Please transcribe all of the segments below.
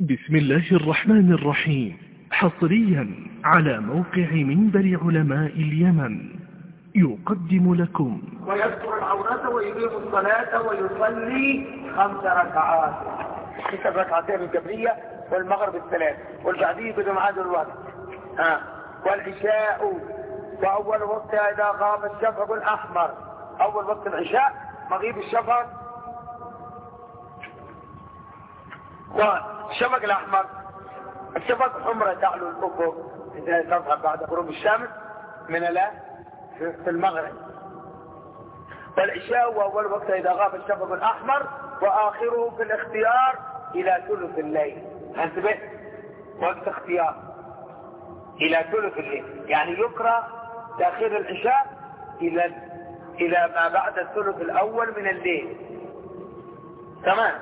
بسم الله الرحمن الرحيم. حصريا على موقع منبر علماء اليمن يقدم لكم ويذكر العورة ويقيم الصلاة ويصلي 5 ركعات، 6 ركعتين القبلية والمغرب الثلاث والبعدية بدون عاد الوقت. والعشاء وأول وقتها إذا غاب الشفق الأحمر. أول وقت العشاء مغيب الشفق والشفق الأحمر. الشفق حمرة تعلو الأفق إذا تظهر بعد غروب الشمس من في المغرب. والعشاء وأول وقت إذا غاب الشفق الأحمر وآخره في الاختيار إلى ثلث الليل. انتبه، وقت اختيار إلى ثلث الليل، يعني يكره تأخير العشاء إلى ما بعد الثلث الأول من الليل. تمام.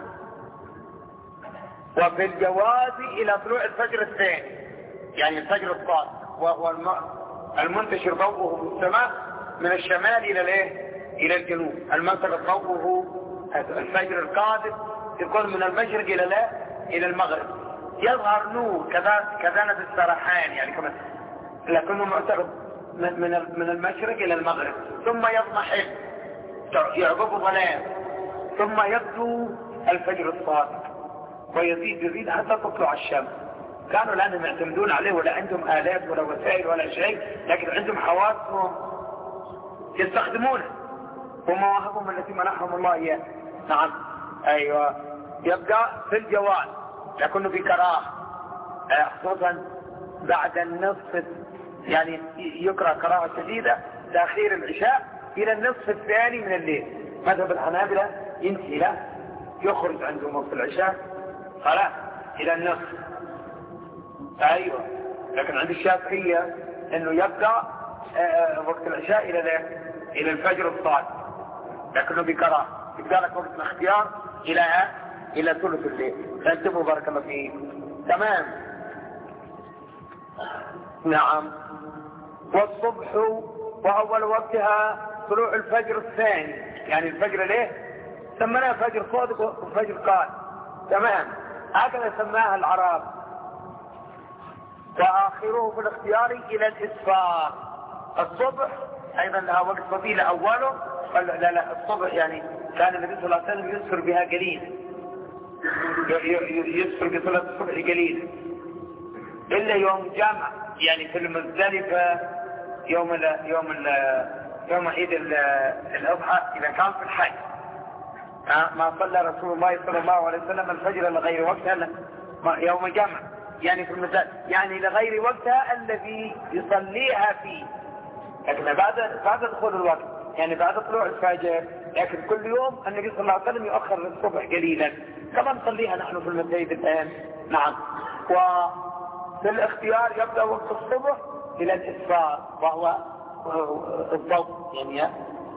وفي الجواز إلى طلوع الفجر الثاني، يعني الفجر الصادق، وهو المنتشر ضوءه في السماء من الشمال إلى الجنوب. المنتشر ضوءه الفجر القادم يكون من المشرق إلى المغرب. يظهر نور كذنب السرحان، يعني كمان لكنه معترض من المشرق إلى المغرب، ثم يضمحل يعقبه ظلام، ثم يبدو الفجر الصادق ويزيد حتى تطلع الشمس. كانوا لأنهم يعتمدون عليه ولا عندهم آلات ولا وسائل ولا شيء، لكن عندهم حواسهم يستخدمونه ومواهبهم التي منحهم الله إياه. نعم، أيوة. يبقى في الجواز لكنه بكراهة، خصوصا بعد النصف، يعني يكره كراهة شديدة تأخير العشاء إلى النصف الثاني من الليل. مذهب الحنابلة ينتهي له، يخرج عندهم وقت العشاء خلاص إلى النصف. أيوة. لكن عند الشافعية إنه يبقى وقت العشاء إلى الفجر الصادق، لكنه بكراهة. يبقى لك وقت الاختيار إلى ثلث الليل. فانتبهوا بارك الله فيك. تمام. نعم. والصبح وأول وقتها طلوع الفجر الثاني، يعني الفجر سمناه فجر صادق وفجر قادم. تمام، هكذا سماها العرب. وآخره في الاختيار إلى الإسفار. الصبح أيضا لها وقت فضيلة. أوله لا الصبح يعني كان النبي صلى الله عليه وسلم يسفر بها قليلا، يسفر بصلاة الصبح قليلا، إلا يوم جمع، يعني في المزدلفة يوم عيد الأضحى إذا كان في الحج. ما صلى رسول الله صلى الله عليه وسلم الفجر لغير وقتها يوم جمع، يعني في المزدلفة، يعني لغير وقتها الذي يصليها فيه، لكن بعد دخول الوقت، يعني بعد طلوع الفجر. لكن كل يوم النبي صلى الله عليه وسلم يؤخر الصبح قليلا كما نصليها نحن في المساجد الآن. نعم. وفي الاختيار يبدأ وقت الصبح إلى الإسفار وهو الضوء، يعني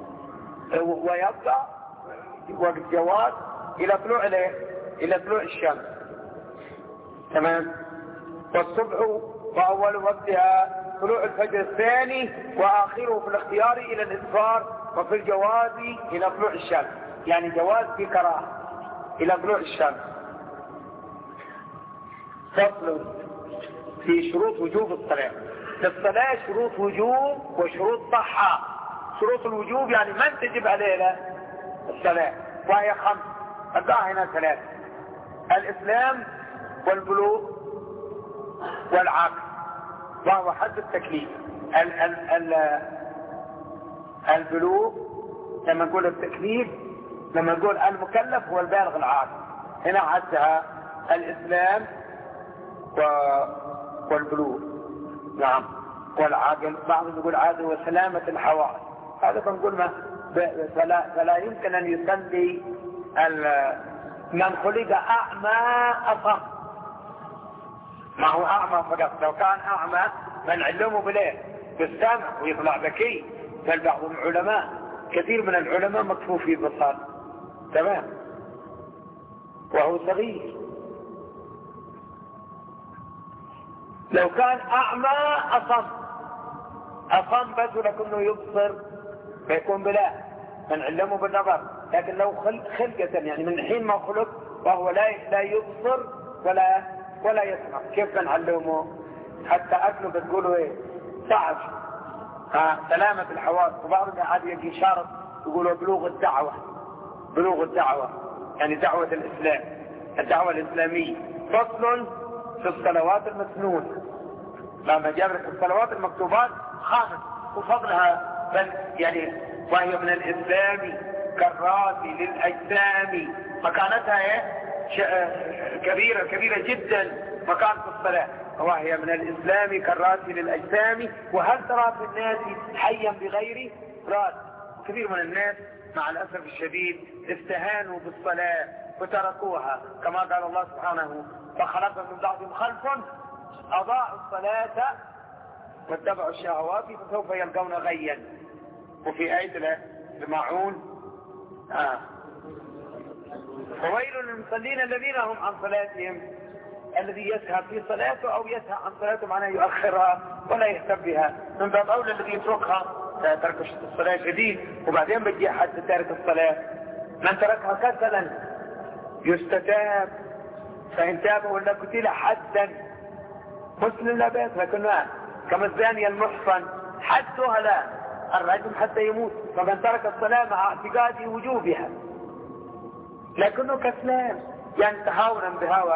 ويبدأ وقت جواز إلى طلوع الشمس. تمام. والصبح وأول وقتها طلوع الفجر الثاني وآخره في الاختيار إلى الإسفار. وفي الجواز إلى طلوع الشمس، يعني جواز في كراهة إلى طلوع الشمس. فصل في شروط وجوب الصلاة. للصلاة شروط وجوب وشروط صحة. شروط الوجوب يعني من تجب علينا الصلاة، وهي 5. أدعى هنا 3: الإسلام والبلوغ والعقل، وهو حد التكليف. البلوغ لما نقول التكليف، لما نقول المكلف هو البالغ العاقل. هنا عدها الإسلام والبلوغ. نعم. والعاقل بعضهم يقول عاقل وسلامة الحواس. هذا بنقول فلا يمكن أن يصلي من خلق أعمى أصم. ما هو أعمى فقط، لو كان أعمى فنعلمه بالسمع ويطلع ذكي. بل بعض العلماء، كثير من العلماء مكفوف في بصر. تمام، وهو صغير. لو كان أعمى أصم بس لكنه يبصر فيكون بلا فنعلمه بالنظر. لكن لو خلقة، يعني من حين ما خلق وهو لا يبصر ولا يسمع. كيف بنعلمه؟ حتى أكله بتقولوا إيه؟ صعب. سلامة الحواس. وبعضهم عاد يجي شرط يقولوا بلوغ الدعوة يعني دعوة الإسلام، الدعوة الإسلامية. فصل في الصلوات المسنونة، لما جابت الصلوات المكتوبات 5 وفضلها بل يعني وهي من الإسلام كالراسي للأجسام. مكانتها كبيرة جدا مكانة الصلاة. وهي من الإسلام كالراسي للأجسام. وهل ترى في الناس حيا بغير راس؟ كثير من الناس مع الأسف الشديد استهانوا بالصلاة وتركوها، كما قال الله سبحانه: فخلف من بعضهم خلف أضاعوا الصلاة واتبعوا الشهوات فسوف يلقون غيا. وفي آية الماعون: فويل للمصلين الذين هم عن صلاتهم، الذي يسهى في صلاته أو يسهى عن صلاته معناه يؤخرها ولا يهتم بها. من باب أولى الذي يتركها ترك الصلاة شديد. وبعدين بيجي حد تارك الصلاة من تركها كسلا يستتاب، فإن تاب ولا قتل حدا. مسلم لا بأس، لكنها كما الزانية المحصن حدها لا الرجم حتى يموت. فمن ترك الصلاة مع اعتقاد وجوبها لكنه كسلان يعني تهاونا بهوى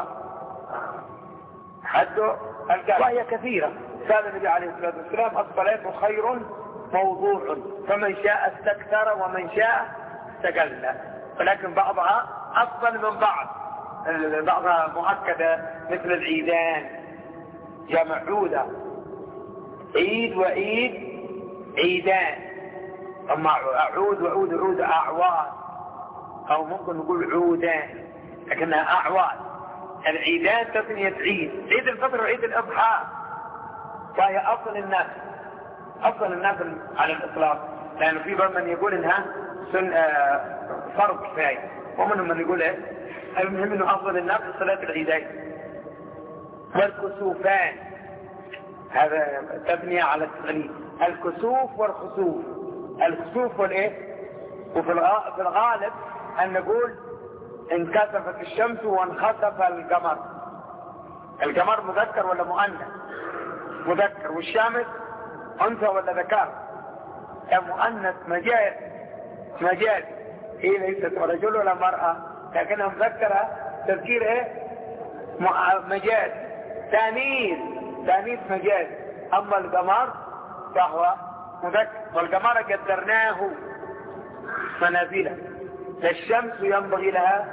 حده القلب. وهي كثيرة. قال النبي عليه الصلاة والسلام: الصلاة خير موضوع، فمن شاء استكثر ومن شاء استقل. ولكن بعضها أفضل من بعضها مؤكدة، مثل العيدان، جمع عودة، عيد وعيد عيدان. أما عود أعواد، أو ممكن نقول عودان لكنها أعواد. العيدان تثنية عيد الفطر وعيد الأضحى. فهي أفضل الناس على الإطلاق، لأنه في بعض من يقول إنها فرض كفاية، ومنهم من يقول المهم إنه أفضل الناس صلاة العيدين. والكسوفان هذا تبني على التغني. الكسوف والخسوف. الخسوف وفي الغالب أن نقول انكسفت الشمس وانخسف القمر. القمر مذكر ولا مؤنث؟ مذكر. والشمس أنثى ولا ذكر؟ مؤنث مجاز. هي ليست رجل ولا مرأة، لكنها مذكرة تذكير مجاز. تانيث مجاز. أما القمر فهو مذكر. والقمر قدرناه منازله. للشمس ينبغي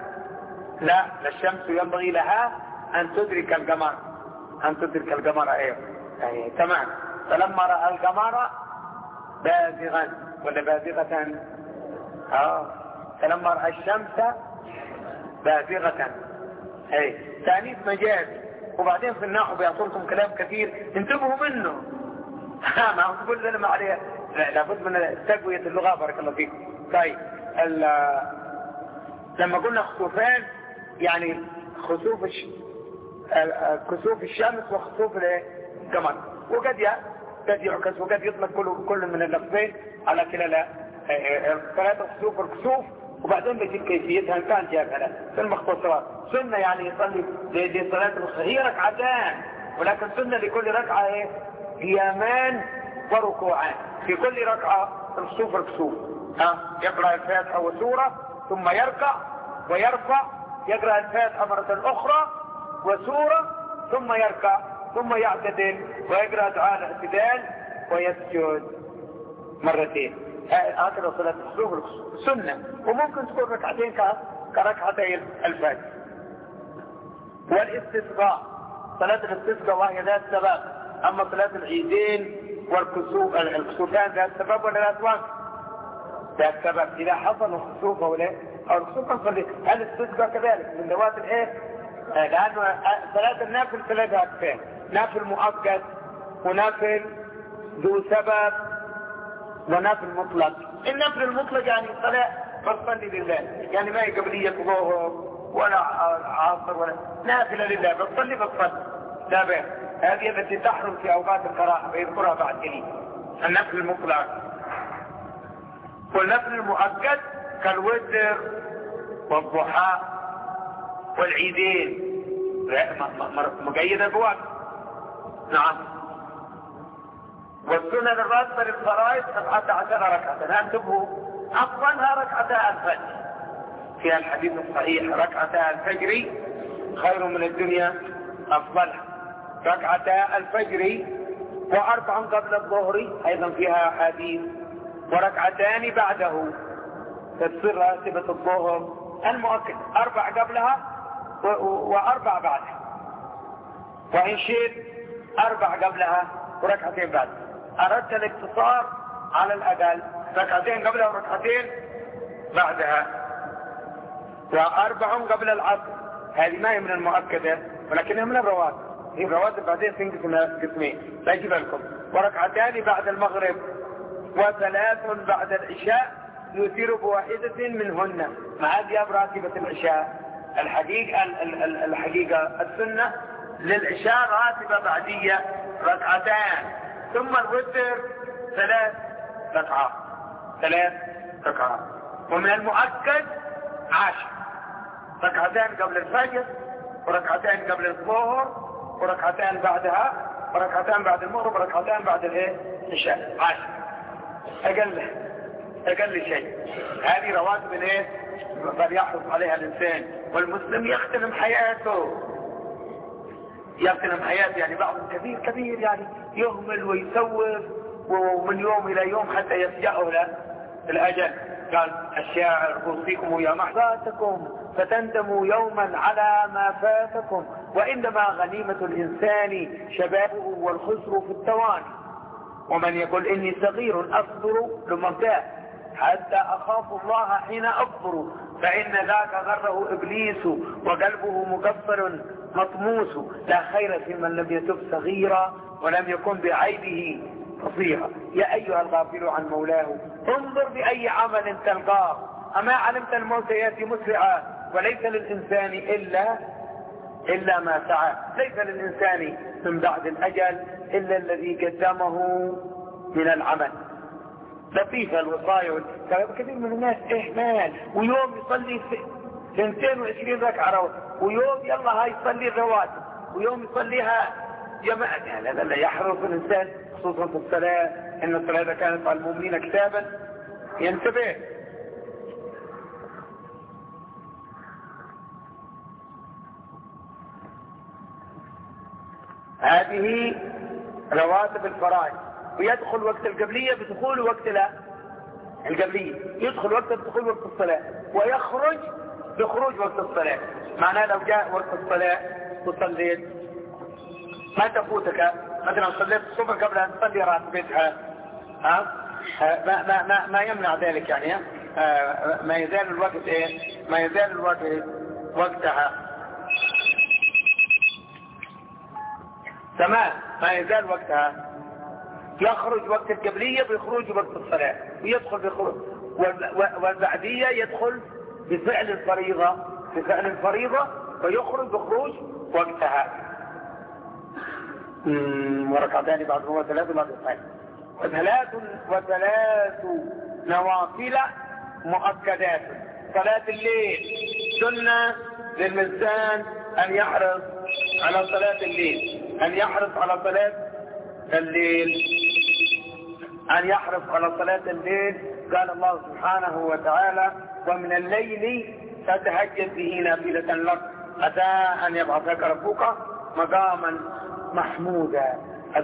لها أن تدرك القمر أيضا. يعني تمام. فلما رأى القمر بازغا ولا بازغة، فلما رأى الشمس بازغة. تانيث مجاز. وبعدين في النحو بيعطونكم كلام كثير انتبهوا منه. ما هو تقول لنا ما عليها، لابد من تقوية اللغة. بارك الله فيكم. طيب لما قلنا خسوفان يعني كسوف الشمس وخسوف القمر. وقد يعكس وقد يطلق كل من اللفظين على كلا ثلاثة خسوف والكسوف. وبعدين بيجيب كيفيتها ان كان جابها في المختصرات. سنة يعني يصلي لصلاة هي ركعتان، ولكن سنة لكل ركعة قيامان وركوعان. في كل ركعة الخسوف والكسوف. يقرأ الفاتحة وسورة ثم يركع ويرفع، يقرأ الفاتحة مرة أخرى وسورة ثم يركع ثم يعتدل ويقرأ دعاء الاعتدال ويسجد مرتين. هكذا صلاة الخسوف والكسوف سنة. وممكن تكون ركعتين كركعتي الفجر. والاستسقاء، صلاة الاستسقاء وهي ذات سبب. أما صلاة العيدين والكسوف الكسوفان ذات سبب ولا ذات وقت؟ ذات سبب. إذا حصل الخسوف أو الخسوف نصلي. الاستسقاء كذلك من ذوات لأنه صلاة النافل ثلاثة أقسام: نافل مؤقت ونافل ذو سبب ونافل مطلق. النافل المطلق يعني صلاة بصلي لله، يعني ما هي قبلية ظهر ولا عصر ولا نافلة لله، بصلي لا بأس. هذه التي تحرم في أوقات الكراهة ويذكرها بعد قليل. النافل المطلق. والنافل المؤقت كالوتر والضحى والعيدين. مقيدة بوقت. نعم. والسنن الراتبة للفرائض 17 ركعة، انتبهوا أفضلها ركعتا الفجر، في الحديث الصحيح ركعتا الفجر خير من الدنيا أفضلها. ركعتا الفجر وأربع قبل الظهر أيضا فيها حديث، وركعتان بعده تصير راتبة الظهر المؤكد 4 قبلها و4 بعدها، وإن شئت 4 قبلها وركعتين بعدها. أردت الاقتصار على الأقل 2 قبلها وركعتين بعدها، و4 قبل العصر. هذه ما هي من المؤكدة ولكنها من الرواتب، هي الرواتب بعدين تنقسم قسمين لا يجيب لكم. وركعتان بعد المغرب، و3 بعد العشاء يثير بواحدة منهن مع ذهاب راتبة العشاء. الحقيقة السنة للعشاء راتبة بعدية 2 ثم الوتر 3 ركعات. ومن المؤكد 10 2 قبل الفجر، و2 قبل الظهر، و2 بعدها، و2 بعد المغرب، و2 بعد العشاء. 10 اقل شيء. هذه رواتب بل يحرص عليها الانسان. والمسلم يختنم حياته يعني بعض كبير يعني يهمل ويسوف، ومن يوم الى يوم حتى يفجأه الاجل. قال الشاعر اوصيكم يا محفاتكم فتندموا يوما على ما فاتكم، وانما غنيمة الانسان شبابه والخسر في التواني. ومن يقول اني صغير اصبر لمبتاه حتى اخاف الله حين اكبر، فان ذاك غره ابليس وقلبه مكفر مطموس. لا خير في من لم يتب صغيرا ولم يكن بعيبه فصيحا. يا ايها الغافل عن مولاه انظر باي عمل تلقاه، اما علمت الموت ياتي مسرعا، وليس للانسان الا ما سعى. ليس للانسان من بعد الاجل الا الذي قدمه من العمل. لطيفة الوصايا. كثير من الناس اهمال، ويوم يصلي 22 ركعة ويوم يلا هاي يصلي الرواتب، ويوم يصليها جماعة. لا يحرص الانسان خصوصا في الصلاة، ان الصلاة كانت على المؤمنين كتابا ينتبه. هذه رواتب الفرائض. ويدخل وقت القبلية بدخول وقت القبلية، يدخل وقت بدخول وقت الصلاة، ويخرج بخروج وقت الصلاة. معناه لو جاء وقت الصلاة وصليت ما تفوتك، مثلا صليت الصبح قبل ان تصلي راتبتها، ما يمنع ذلك يعني. ما يزال الوقت ما يزال الوقت وقتها تمام، ما يزال وقتها. يخرج وقت القبلية بخروج وقت الصلاة، ويدخل بخروج، والبعدية يدخل بفعل الفريضة ويخرج بخروج وقتها. وركعتان بعد هو 3 بعد الصلاة. وثلاث نوافل مؤكدات. صلاة الليل سنة للإنسان أن يحرص على صلاة الليل، أن يحرص على صلاة الليل. قال الله سبحانه وتعالى ومن الليل فتهجد به نافلة لك عسى أن يبعثك ربك مقاما محمودا.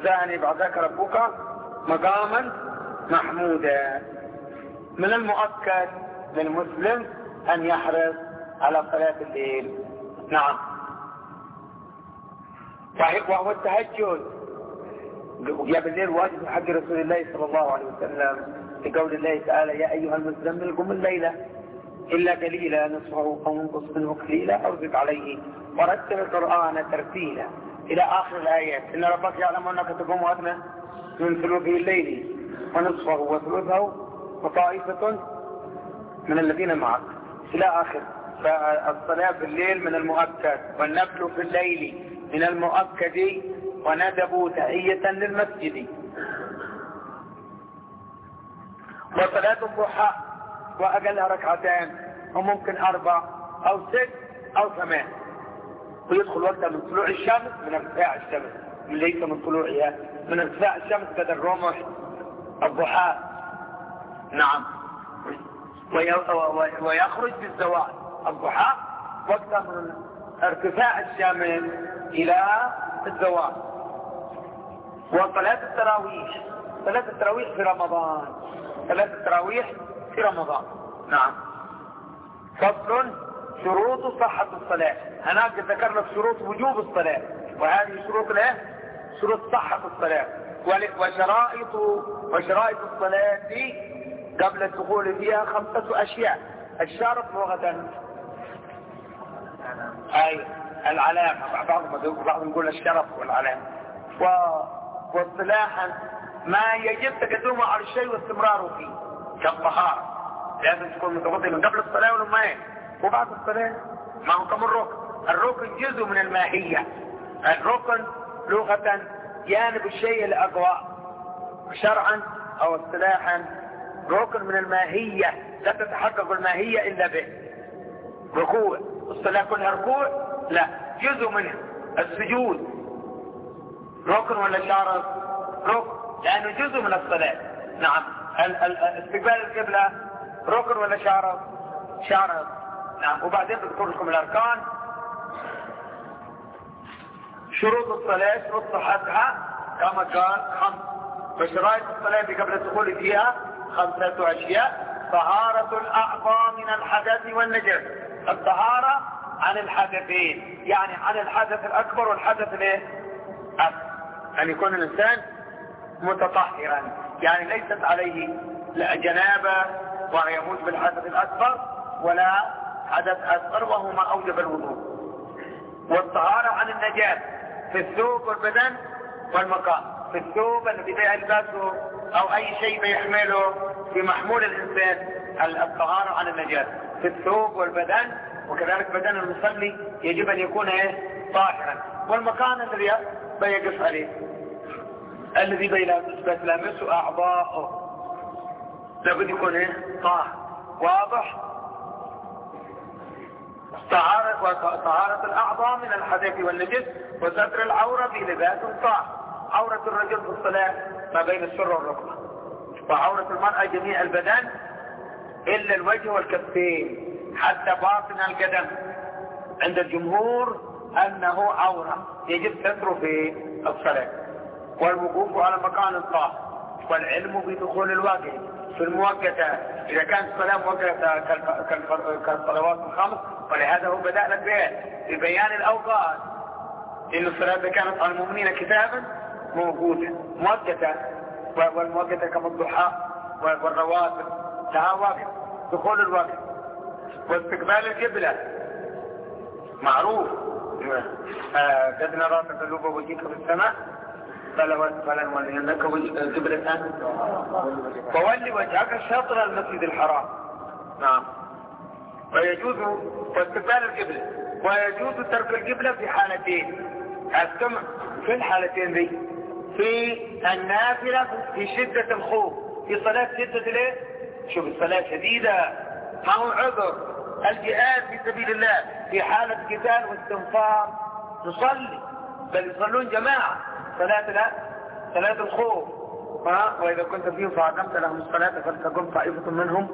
من المؤكد للمسلم أن يحرص على صلاة الليل. نعم. وهو التهجد يا بالليل واجب حق رسول الله صلى الله عليه وسلم لقول الله تعالى يا أيها المزمل قم الليلة إلا قليلا نصفه أو انقص منه قليلا أو زد عليه ورتل القرآن ترتيلا إلى آخر الآيات. إن ربك يعلم أنك تقوم أدنى من ثلثه الليل ونصفه وثلثه وطائفة من الذين معك إلى آخر. فالصلاة في الليل من المؤكد، والنفل في الليل من المؤكد، وندبوا تحية للمسجد. وصلاة الضحى وأقلها 2 وممكن 4 أو 6 أو 8. ويدخل وقتها من طلوع الشمس، من ارتفاع الشمس، ليس من طلوعها، من ارتفاع الشمس قدر الرمح الضحى. نعم. ويخرج بالزوال الضحى وقتها من ارتفاع الشمس إلى الزوال. وصلاة التراويح، صلاة التراويح في رمضان، صلاة التراويح في رمضان. نعم. فصل: شروط صحة الصلاة. هناك ذكر لك شروط وجوب الصلاة، وهذه شروط له شروط صحة الصلاة. وشرائط الصلاة قبل الدخول فيها 5 أشياء. الشرط لغة أي العلامة، بعضهم يقول الشرط والعلامة. واصطلاحا ما يجب تقدمه على الشيء واستمراره فيه، كالطهارة لازم تكون متوضئ من قبل الصلاة ولما وبعد الصلاة. ما هو كم الركن جزء من الماهية. الركن لغة جانب الشيء الأقوى، شرعا أو اصطلاحا ركن من الماهية، لا تتحقق الماهية إلا به. ركوع، الصلاة كلها ركوع؟ لا، جزء منها. السجود ركن ولا شرط؟ ركن، لأنه جزء من الصلاة. نعم. استقبال القبلة ركن ولا شرط؟ شرط. نعم. وبعدين بذكر لكم الأركان. شروط الصلاة، شروط صحتها كما قال 5. وشرائط الصلاة قبل الدخول فيها 5 أشياء. طهارة الأعضاء من الحدث والنجس، الطهارة عن الحدثين، يعني عن الحدث الأكبر والحدث الأصغر، أن يكون الإنسان متطهرا، يعني ليست عليه لا جنابة وهو يموت بالحدث الأكبر ولا حدث أصغر وهو ما أوجب الوضوء. والطهارة عن النجاسة في الثوب والبدن والمكان. في الثوب الذي يلبسه أو أي شيء يحمله في محمول الإنسان، الطهارة عن النجاسة في الثوب والبدن، وكذلك بدن المصلي يجب أن يكون طاهرا. والمكان الذي بيقف عليه، الذي بيلامسه أعضاءه، لابد يكون طاهر. واضح؟ طهارة الأعضاء من الحدث والنجس، وستر العورة في لباس طاهر. عورة الرجل في الصلاة ما بين السرة والركبة، وعورة المرأة جميع البدن إلا الوجه والكفين حتى باطن القدم. عند الجمهور أنه عورة يجب ستره في الصلاة. والوقوف على مكان طاهر، والعلم بدخول الواقع في المؤقتة إذا كانت الصلاة مؤقتة كالصلوات الخمس. ولهذا هو بدأ لك ببيان الأوقات، إن الصلاة كانت على المؤمنين كتابا موجودة مؤقتة، والمؤقتة كما الضحى والرواتب لها واقع، دخول الواقع. واستقبال القبلة معروف، قد نرى تقلب وجهك في السماء فلنولينك قبلة فولي وجهك شطر المسجد الحرام. نعم. ويجوز استقبال القبلة، ويجوز ترك القبلة في حالتين. أستمع في الحالتين دي: في النافلة في شدة الخوف، في صلاة شدة ليه؟ شوف الصلاة شديدة ما هو عذر. الجهاد في سبيل الله في حالة قتال واستنفار نصلي، بل يصلون جماعة. صلاة الخوف. وإذا كنت فيهم فأقمت لهم الصلاة فلتقم طائفة منهم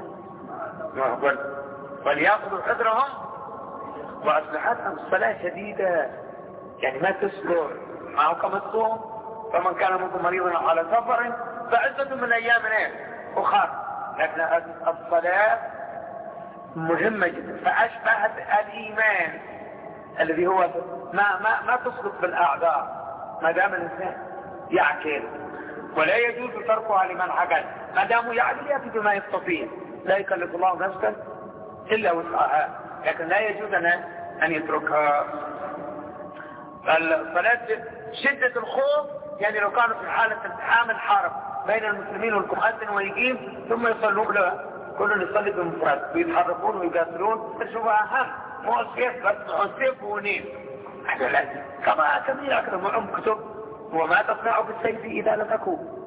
وليأخذوا حذرهم وأسلحتهم. الصلاة شديدة يعني ما تسكر، ما هو كما الصوم. فمن كان منكم مريضا على سفر فعدة من أيام أخرى. لكن الصلاة مهمة جدا، فأشبهت الإيمان الذي هو ما تسقط بالأعذار ما دام الإنسان يعقل. ولا يجوز تركها لمن عقل، ما دام يعقل يأتي بما يستطيع. لا يكلف الله نفسا إلا وسعها، لكن لا يجوز أن يتركها. الصلاة شدة الخوف يعني لو كانوا في حالة التحام الحرب بين المسلمين والكفار ويقيم ثم يصلون له، كل يصلي بمفرد ويتحركون ويقاتلون. شو أهم مو السيف بس، السيف ونيم كما كثير أكثر معهم كتب. وما تصنع بالسيف إذا لم أكون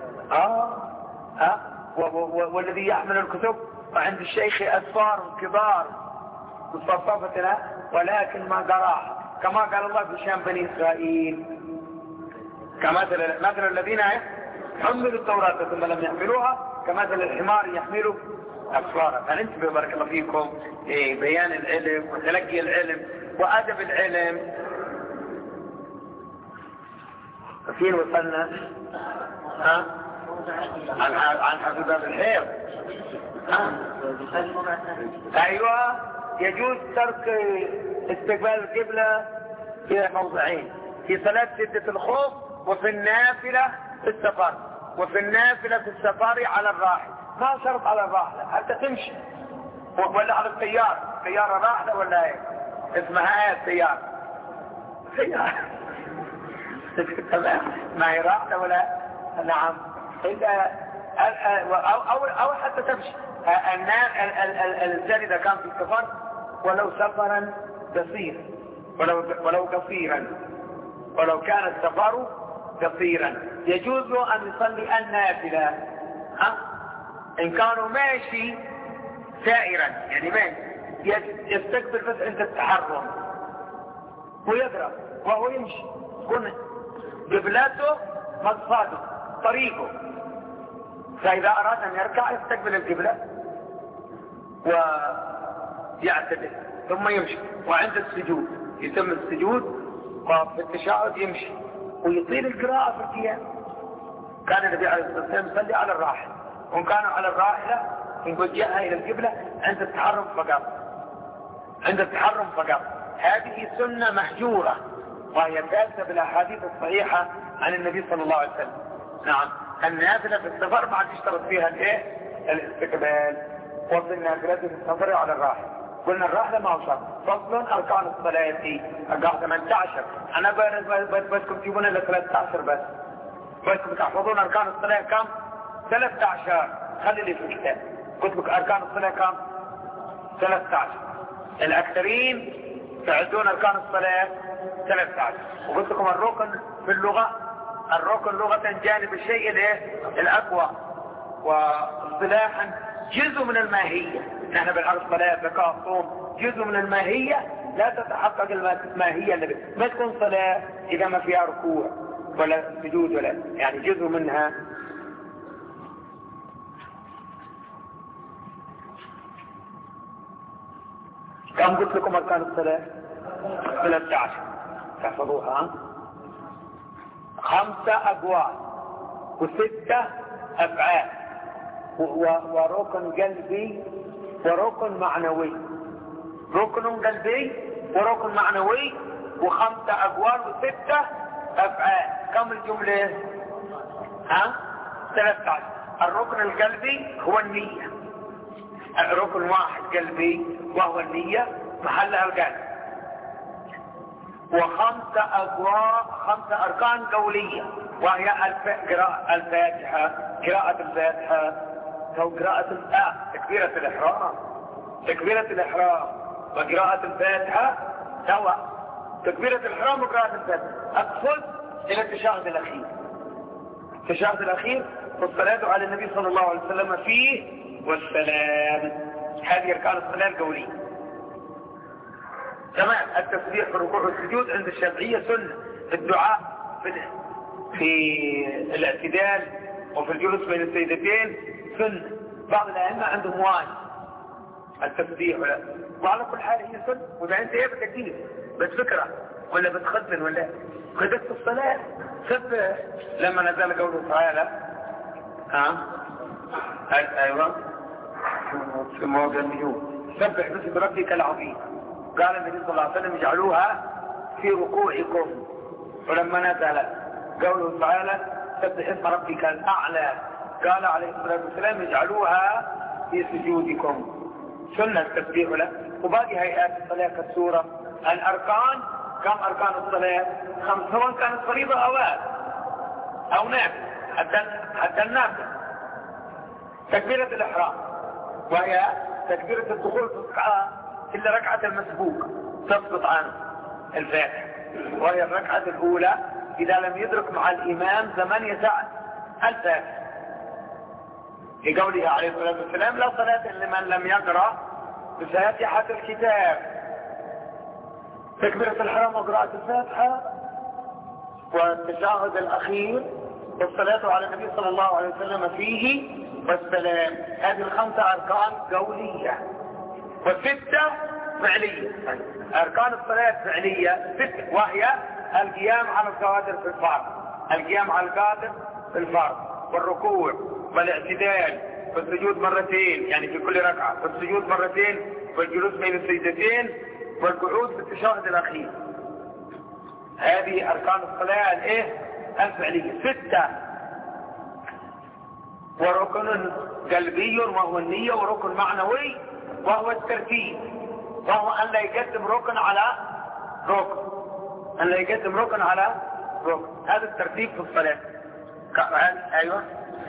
والذي يحمل الكتب وعند الشيخ أسفار كبار مصففتنا ولكن ما قراها كما قال الله في شان بني إسرائيل مثل الذين حملوا التوراة ثم لم يحملوها كمثل الحمار يحمله أسفارا. فننتبه بارك الله فيكم بيان العلم وتلقي العلم وأدب العلم. فين وصلنا؟ عن حدود الحيض. أيوة، يجوز ترك استقبال القبلة في موضعين: في صلاة شدة الخوف، وفي النافلة في السفر. وفي النافلة في السفر على الراحل، ما شرط على الراحلة حتى تمشي، ولا على السيارة راحلة ولا ايه اسمها ايه سيارة ما هي راحلة ولا نعم او حتى تمشي. الإنسان إذا كان في سفر ولو سفرا قصيرا ولو كان السفر قصيرا يجوز أن يصلي النافلة إن كانوا ماشي سائرا، يعني ماشي يستقبل بس عند التحرم ويقرأ وهو يمشي، كن قبلته مقصده طريقه، فإذا أراد أن يركع يستقبل القبلة ويعتدل ثم يمشي، وعند السجود يتم السجود، وفي التشهد يمشي ويطيل القراءة في القيام. كان النبي عليه الصلاة والسلام يصلي على الراحل، وإن كانوا على الراحلة يوجهها إلى القبلة عند التحرم فقط. هذه سنة محجورة، وهي ثابتة بالأحاديث الصحيحة عن النبي صلى الله عليه وسلم. نعم، النافلة في السفر ما تشترط فيها الاستقبال، وفي النافلة في السفر على الراحل. قلنا الراحلة ما هو شرط. فصل أركان الصلاة أركان 18. أنا بدكم تجيبون إلى 13 بس تحفظون أركان الصلاة كم؟ 13. خلي لي في الكتاب قلت لك أركان الصلاة كم؟ 13. الأكثرين تعدون أركان الصلاة 13. وقلت لكم الركن في اللغة، الركن لغة جانب الشيء الأقوى، واصطلاحا جزء من الماهية. نحن بالعرض صلاة زكاة صوم جزء من الماهية، لا تتحقق الماهية اللي ما تكون صلاة إذا ما فيها ركوع ولا سجود ولا يعني جزء منها. كم قلت لكم أركان الصلاة؟ 13 تحفظوها. 5 أقوال و6 أفعال وركن قلبي وركن معنوي. ركن قلبي وركن معنوي و5 أقوال و6 أفعال. كم الجملة؟ 13. الركن القلبي هو النية، ركن واحد قلبي وهو النية محلها القلب. و5 أقوال، 5 أركان قولية، وهي الفاتحة، قراءة الفاتحة أو قراءة تكبيرة الإحرام وقراءة الفاتحة سواء. تكبيرة الإحرام وقراءة الفاتحة أقصد إلى التشهد الأخير. التشهد الأخير والصلاة على النبي صلى الله عليه وسلم فيه والسلام. هذه أركان الصلاة القولية. تمام. التسبيح في الركوع والسجود عند الشافعية سنة. الدعاء في الاعتدال وفي الجلوس بين السيدتين سنة. بعض الأئمة عندهم واجب التسبيح، وعلى كل حال هي سنة. وإذا أنت بتكتير بتفكرة ولا بتخدم ولا قدست الصلاة سبح. لما نزل قوله تعالى أيوة في موضع النجوم سبح باسم ربك العظيم، قال النبي صلى الله عليه وسلم اجعلوها في ركوعكم. ولما نزل قوله تعالى سبح اسم ربك الأعلى قال عليه الصلاة والسلام اجعلوها في سجودكم. سنة التسبيح له. وباقي هيئات الصلاة كالسورة. الأركان كم أركان الصلاة؟ 5، سواء كانت فريضة أو نافلة. حتى النافلة تكبيرة الإحرام، وهي تكبيرة الدخول في الركعة إلا ركعة المسبوق تسقط عنه الفاتحة، وهي الركعة الأولى إذا لم يدرك مع الإمام 8 ساعات الفاتحة، لقوله عليه الصلاة والسلام لا صلاة لمن لم يقرأ بفاتحة الكتاب. تكبيرة الحرام وقراءة الفاتحة والتشهد الأخير والصلاة على النبي صلى الله عليه وسلم فيه والسلام. هذه الخمسة أركان قولية وستة فعلية. أركان الصلاة فعلية ستة، وهي القيام على القوادر في الفرض، القيام على القادر في الفرض، والركوع والاعتدال والسجود مرتين يعني في كل ركعة، والسجود مرتين، والجلوس بين السجدتين، والقعود في التشهد الأخير. هذه أركان الصلاة الفعلية ستة. وركن قلبي وهو النية، وركن معنوي وهو الترتيب، وهو أن لا يقدم ركن على ركن، أن لا يقدم ركن على ركن. هذا الترتيب في الصلاة. أيوة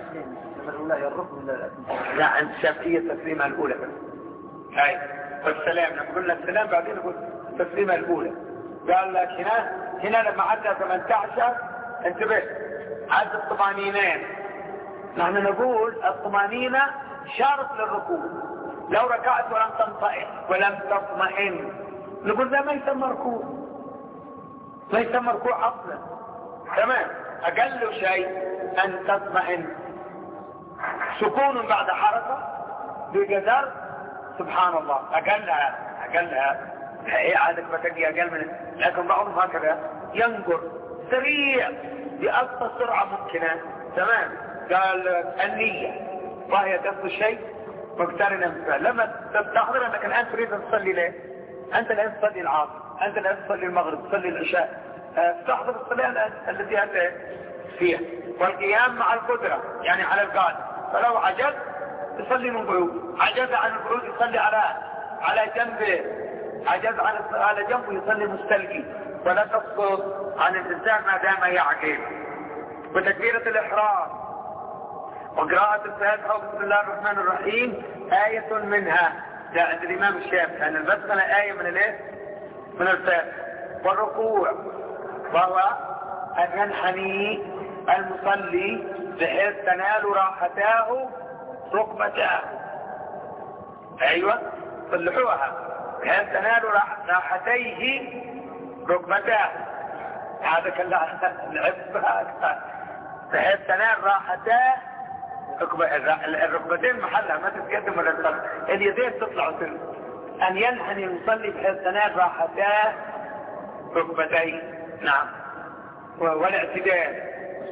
لا، عند الشافعية التسليمة الأولى بس. أي والسلام، لما قلنا السلام بعدين نقول التسليمة الأولى. قال لك هنا لما عدى 18 انتبه، عدى الطمانينين. نحن نقول الطمانينة شرط للركوع. لو ركعت ولم تنطئن ولم تطمئن نقول لا، ما يسمى ركوع، ما يسمى ركوع أصلا. تمام. أقل شيء أن تطمئن، سكون بعد حركة بقدر سبحان الله، أقلها ايه عادك بتجي أقل من، لكن بعضهم هكذا ينقر سريع بأقصى سرعة ممكنة. تمام. قال النية وهي قصد الشيء مقترنة بالفعل. لما تستحضر أنك الآن تريد أن تصلي ليه؟ أنت الآن تصلي العصر، أنت الآن تصلي المغرب، تصلي العشاء، تستحضر الصلاة التي أنت فيها. والقيام مع القدرة يعني على القادر. فلو عجز يصلي من قعود، عجز عن القعود يصلي على جنبه، عجز على جنبه يصلي مستلقي. ولا تسقط عن الإنسان ما دام يعقل. وتكبيرة الإحرام وقراءة الفاتحة وبسم الله الرحمن الرحيم آية منها. ده عند الإمام الشافعي أن البسملة آية من الفاتحة. والركوع وهو أن ينحني المصلي بحيث تنال راحتاه ركبتاه. أيوة صلحوها، بحيث تنال راحتيه ركبتاه. هذا كان العباد بحيث تنال راحتاه الركبتين محلها، ما تتقدم ولا تتقدم، اليدين تطلع وتنزل. أن ينحني المصلي بحيث تنال راحتاه ركبتيه. نعم. والاعتدال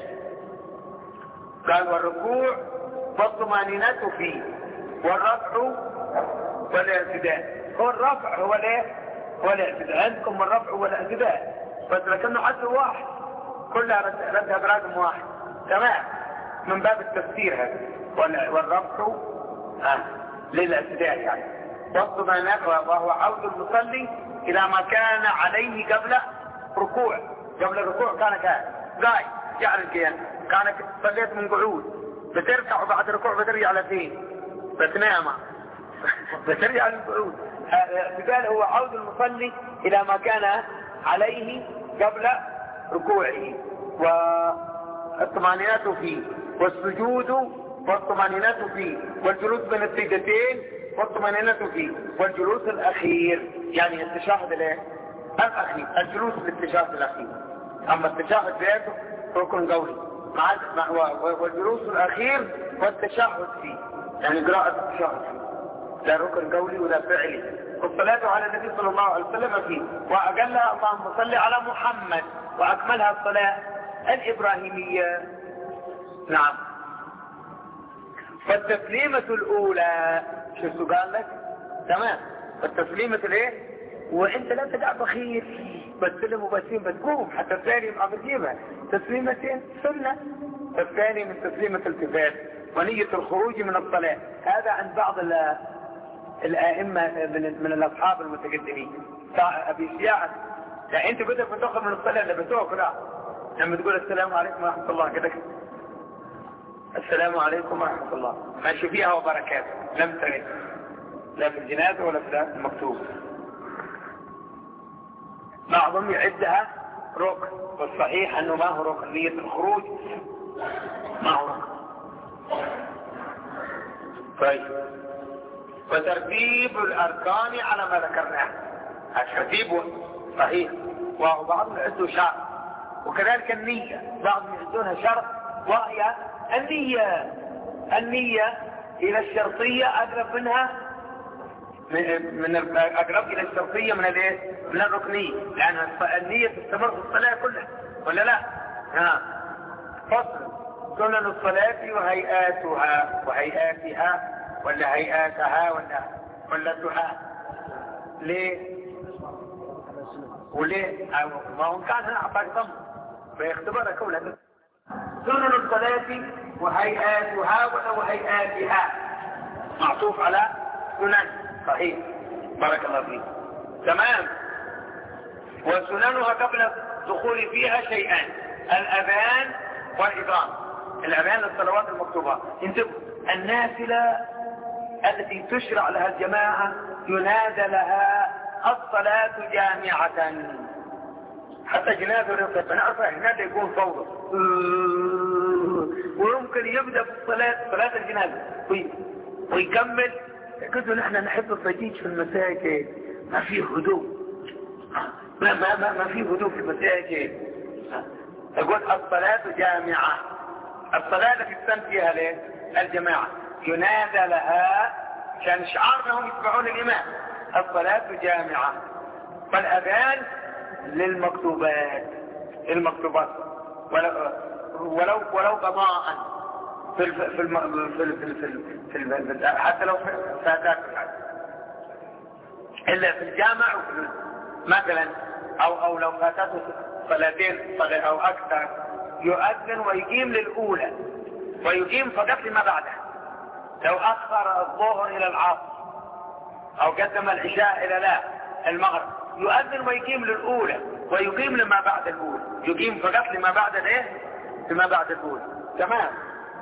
قال والركوع والطمانينة فيه، والرفع والاعتدال. هو الرفع هو والاعتدال. عندكم الرفع والاعتدال بس لكنه عدد واحد، كلها ردها برقم واحد. تمام. من باب التفسير هذا. والرفع للاعتدال يعني. والطمانينة وهو عود المصلي إلى ما كان عليه قبل ركوع. قبل الركوع كان قاعد يعني القيام، كانك صليت من قعود، بتركع وبعد الركوع بترجع لفين؟ بتنام بترجع للقعود. الاعتدال هو عود المصلي إلى ما كان عليه قبل ركوعه. والطمانينة فيه، والسجود والطمانينة فيه، والجلوس بين السجدتين والطمانينة فيه، والجلوس الأخير يعني التشهد الأخير، الجلوس للتشهد الأخير. أما التشهد ذاته ركن قولي، والجلوس الأخير والتشهد فيه يعني قراءة التشهد فيه، لا ركن قولي ولا فعلي. والصلاة على النبي صلى الله عليه وسلم فيه، وأقلها اللهم صل على محمد، وأكملها الصلاة الإبراهيمية. نعم. فالتسليمة الأولى شو قال لك؟ تمام. فالتسليمة الايه؟ وانت لا تدع بخير بتسلم وبسيم بتقوم حتى الثاني ما بتجيبها. تسليمتين سنة. الثاني من تسليمة التفات ونية الخروج من الصلاة. هذا عند بعض الائمة من الاصحاب المتقدمين. ابي شياعة لا انت بدك بتخرج من الصلاة اللي بتوقف لا لما تقول السلام عليكم ورحمة الله كده السلام عليكم ورحمة الله ماشي فيها وبركاته لم ترد لا في الجنازة ولا في المكتوب. بعضهم يعدها ركن والصحيح انه ما هو ركن. نية الخروج ما هو ركن. طيب. وترتيب الاركان على ما ذكرناه. الترتيب صحيح. وبعضهم يعدوا شرط، وكذلك النية بعضهم يعدونها شرط، وهي النية إلى الشرطية أقرب منها أقرب إلى الشرطية من الايه؟ من الركنية، لأن النية تستمر في الصلاة كلها ولا لا؟ فصل سنن الصلاة وهيئاتها ولا هيئاتها ولا تها. ليه؟ وليه؟ ما هم كان هنا عباك ضم فيختبرها كلها. سنن الصلاة وهيئاتها ولا هيئاتها، معطوف على سنن. صحيح، بارك الله فيك. تمام. وسننها قبل الدخول فيها شيئان: الأذان والإقامة. الأذان للصلوات المكتوبات. انتبهوا، النافلة التي تشرع لها الجماعة ينادى لها الصلاة جامعة. حتى جنازة الرسول نعرف هناك يكون فوضى، ويمكن يبدأ في صلاة الجنازة ويكمل. كنتوا نحن نحب الضجيج في المساجد، ما فيه هدوء، ما فيه هدوء في المساجد. يقول الصلاة جامعة، الصلاة التي تسمى فيها ليه؟ الجماعة، ينادى لها كان شعارهم يتبعون الإمام الصلاة جامعة. فالأذان للمكتوبات، المكتوبات ولو قضاء في حتى لو فاتات إلا في الجامع مثلا أو لو فاتته صلاتين أو أكثر يؤذن ويقيم للأولى ويقيم فقط لما بعدها. لو أخر الظهر إلى العصر أو قدم العشاء إلى لا المغرب يؤذن ويقيم للأولى ويقيم لما بعد الأولى، يقيم فقط لما بعد الايه؟ لما بعد الأولى. تمام.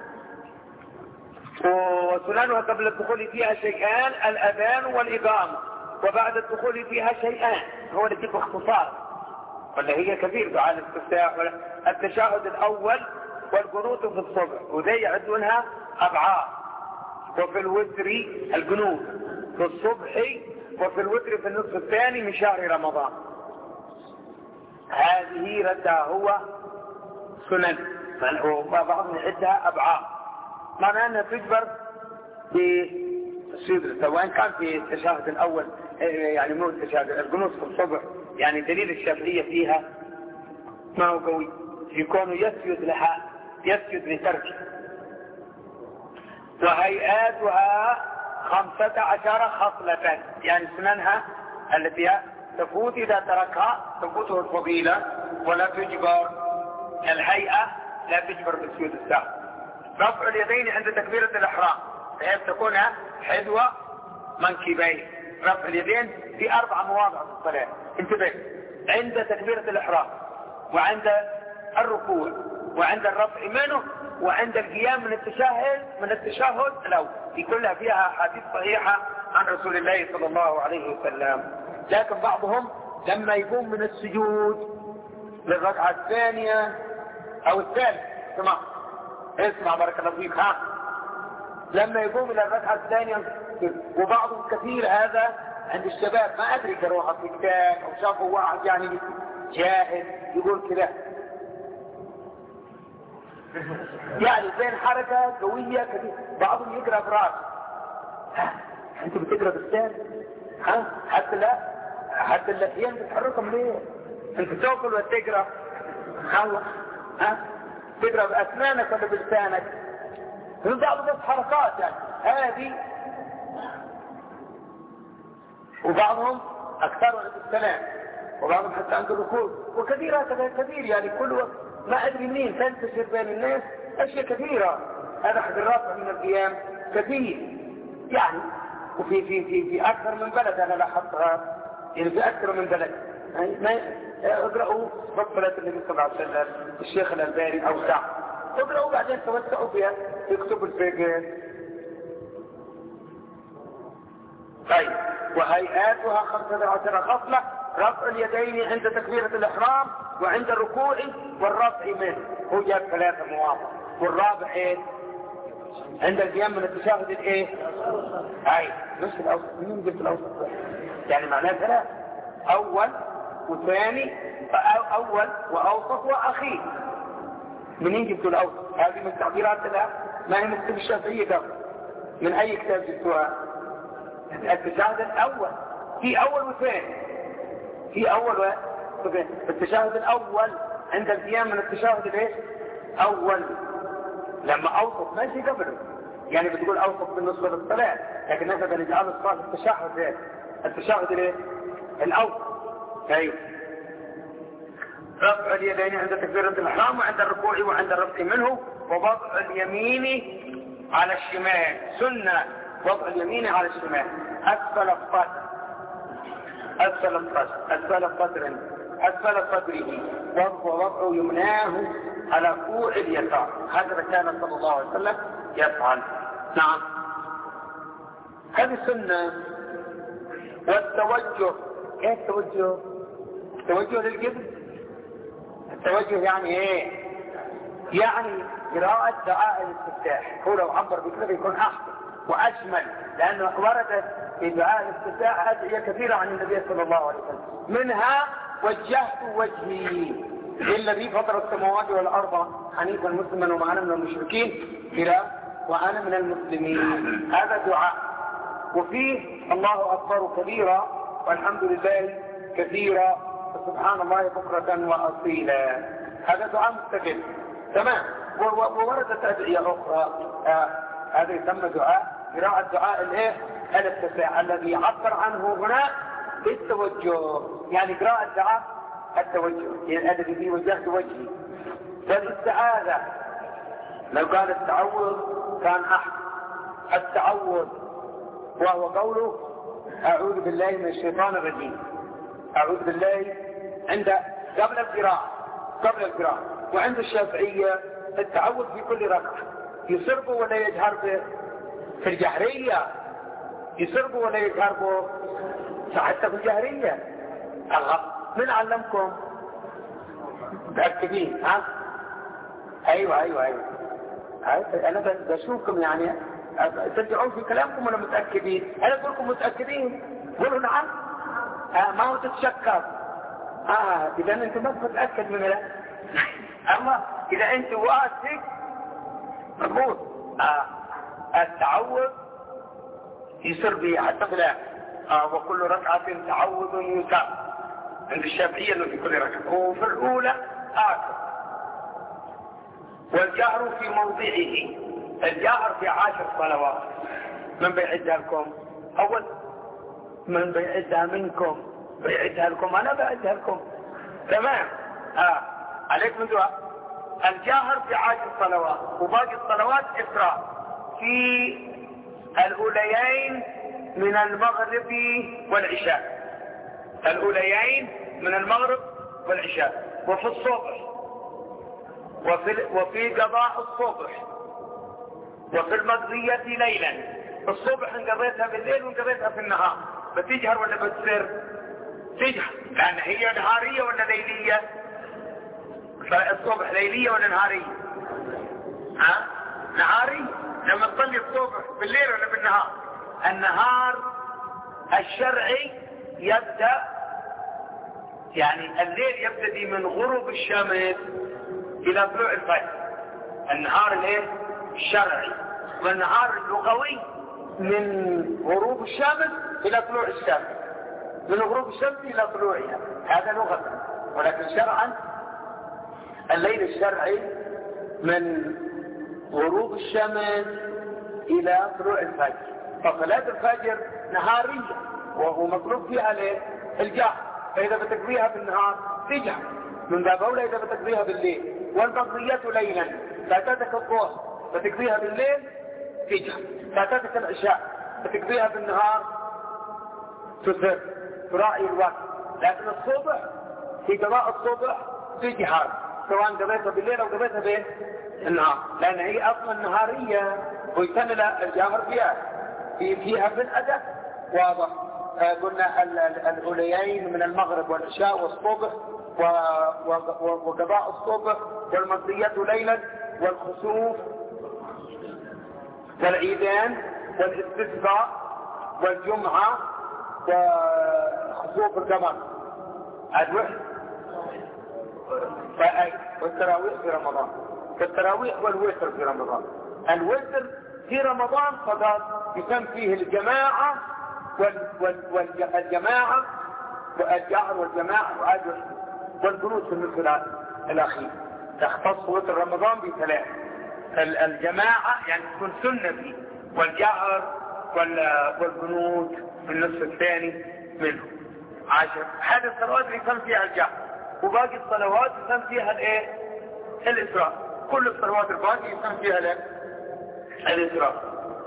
وسننها قبل الدخول فيها شيئان: الأذان والإقامة، وبعد الدخول فيها شيئان. هو اللي يجيب اختصار ولا هي كثير دعاء الاستفتاح التشهد الأول والقنوت في الصبح، وذي يعدونها أبعاد. وفي الوتر القنوت في الصبح، وفي الوتر في النصف الثاني من شهر رمضان. هذه ردها هو سنن، وبعضهم يعدها أبعاد، معنى أنها تجبر بالسدر، وإن كان في التشهد الأول يعني مو التشهد القنوت في الصبح، يعني دليل الشافعية فيها ما هو قوي، يكون يسجد لها، يسجد لتركه. وهيئاتها 15 خصلة، يعني سننها التي تفوت إذا تركها تفوته الفضيلة ولا تجبر. الهيئة لا تجبر بالسجود السهو. رفع اليدين عند تكبيرة الإحرام بحيث تكون حذو منكبين. رفع اليدين في 4 مواضع في الصلاة، انتبه: عند تكبيرة الإحرام، وعند الركوع، وعند الرفع منه، وعند القيام من التشهد الأول. دي كلها فيها حديث صحيحة عن رسول الله صلى الله عليه وسلم. لكن بعضهم لما يقوم من السجود للركعة الثانية أو الثالثة، اسمع بارك الله فيك، لما يقوم إلى الركعة الثانية، وبعضهم كثير هذا عند الشباب، ما أدري كروها في كتاب أو شافوا واحد يعني جاهل يقول كده، يعني بين حركة قوية كثير. بعضهم يقرأ براس، أنت بتقرأ بالسان، حتى اللحيين بتحركهم ليه؟ أنت توصل وتقرأ، تقرأ بأسنانك ولا بلسانك؟ من بعض بس حركات يعني هذه. وبعضهم أكثر عند السلام، وبعضهم حتى عند الركوع، وكثير هكذا كثير، يعني كل وقت ما أدري منين تنتشر بين الناس أشياء كثيرة. هذا حد الرافع من القيام كثير يعني، وفي في في في أكثر من بلد أنا لاحظتها، يعني في أكثر من بلد. يعني اقرأوا صلاة النبي صلى الله عليه وسلم، الشيخ الألباني أوسع، اقرأوا بعدين توسعوا فيها، يكتبوا الفقه. طيب، وهيئاتها 15 خصلة: رفع اليدين عند تكبيرة الإحرام، وعند الركوع، والرفع منه. هو جاب 3 مواضع. والرابع ايه؟ عند القيام من التشهد الايه؟ نفس الأوسط. مين جبت الأوسط؟ يعني معناه 3: أول وثاني أول وأوسط وأخير. منين جبتوا الأوسط؟ هذه من تعبيرات الله، ما هي مكتوب الشافعية قبل. من أي كتاب جبتوها؟ التشهد الأول، في أول وثاني، في أول وثاني. التشهد الأول عند القيام من التشهد الايه؟ أول. لما أوسط ماشي قبله، يعني بتقول أوسط بالنسبة للصلاة، لكن نحن بنجعل الصلاة التشهد ايه؟ التشهد الايه؟ الأول. أيوه. رفع اليدين عند تكبيرة الإحرام وعند الركوع وعند الرفع منه، ووضع اليمين على الشمال. سنة وضع اليمين على الشمال أسفل الصدر، أسفل الصدر، أسفل الصدر، أسفل صدره، ووضع يمناه على كوع اليسار. هذا كان صلى الله عليه وسلم يفعل. نعم، هذه سنة. والتوجه، ايه التوجه؟ التوجه للقبل. التوجه يعني ايه؟ يعني قراءة دعاء الاستفتاح. هو لو عبر بكده بيكون احسن واجمل، لانه وردت في دعاء الاستفتاح ادعية كثيرة عن النبي صلى الله عليه وسلم، منها وجهت وجهي للذي فطر السماوات والارض حنيفا مسلما وما انا من المشركين الى وانا من المسلمين. هذا دعاء. وفيه الله اكبر كبيرا والحمد لله كثيرا سبحان الله بكرة واصيلا. هذا دعاء مستقل. تمام. ووردت ادعية اخرى. هذا يسمى دعاء قراءة دعاء الايه؟ الاستفتاح الذي عبر عنه هنا بالتوجه، يعني قراءة دعاء التوجه، يعني الذي فيه وجهت وجهي. والاستعاذة لو قال التعوذ كان احسن. التعوذ وهو قوله اعوذ بالله من الشيطان الرجيم. اعوذ بالله عند قبل القراءة، قبل القراءة. وعند الشافعية التعوذ في كل ركعة. يسربه ولا يجهر به؟ في الجهرية يسربه ولا يجهر به؟ حتى في الجهرية. الله، من علمكم؟ متأكدين؟ ها؟ ايوه ايوه ايوه. انا بشوفكم يعني ترجعون في كلامكم ولا متأكدين؟ انا اقول لكم متأكدين قولوا نعم. ما هو تتشكر. اذا انت ما تتأكد من لا. اما اذا انت واثق مقبول. التعوذ يصير به حتى بلا. وكل ركعة تعوذ يسار عند الشافعية انه في كل ركعة، وفي الاولى اخر. والجهر في موضعه، الجهر في 10 صلوات. من بيعدها لكم؟ اول من بيعدها منكم؟ بيعدها لكم؟ انا بعدها لكم. تمام. عليكم دعاء. الجهر في 10 صلوات، وباقي الصلوات إسراء في الأوليين من المغرب والعشاء. الأوليين من المغرب والعشاء، وفي الصبح، وفي قضاء الصبح، وفي المقضية ليلا. الصبح انقضيتها بالليل وانقضيتها في النهار، بتجهر ولا بتسر؟ تجهر، لأن هي نهارية ولا ليلية؟ فالصبح ليلية ولا نهارية؟ نهارية. لما تصلي الصبح بالليل ولا بالنهار؟ النهار الشرعي يبدأ، يعني الليل يبتدي من غروب الشمس إلى طلوع الفجر. النهار الايه؟ الشرعي. والنهار اللغوي من غروب الشمس إلى طلوع الشمس، من غروب الشمس إلى طلوعها. هذا لغة. ولكن شرعا الليل الشرعي من غروب الشمس إلى طلوع الفجر. فصلاة الفجر نهارية وهو مطلوب فيها الجهر، فإذا بتقضيها بالنهار تجهر، من باب أولى إذا بتقضيها بالليل. والمقضية ليلا، فاتتك الظهر بتقضيها بالليل تجهر، فاتتك العشاء بتقضيها بالنهار تسر، تراعي الوقت. لكن الصبح في قضاء الصبح تجهر، سواء قضيتها بالليل أو قضيتها بالنهار، لأن هي أصلا نهارية ويسن الجاهر فيها في الأداء واضح. قلنا الأوليين من المغرب والعشاء والصبح وقضاء الصبح والمقضية ليلا والخسوف والعيدان والاستسقاء والجمعة وخسوف القمر. الوتر والتراويح في رمضان. فالتراويح والوتر في رمضان. الوتر في رمضان فقط يتم فيه الجماعة والجماعة والجهر والجماعة والقنوت في النصف الأخير. تختص وتر رمضان بثلاث: الجماعة يعني تكون سنة فيه، والجهر والقنوت في النصف الثاني منه. 10 هذه الصلوات اللي يتم فيها الجهر، وباقي الصلوات يتم فيها الإسراء. كل الصلوات الباقي يتم فيها الإسراء،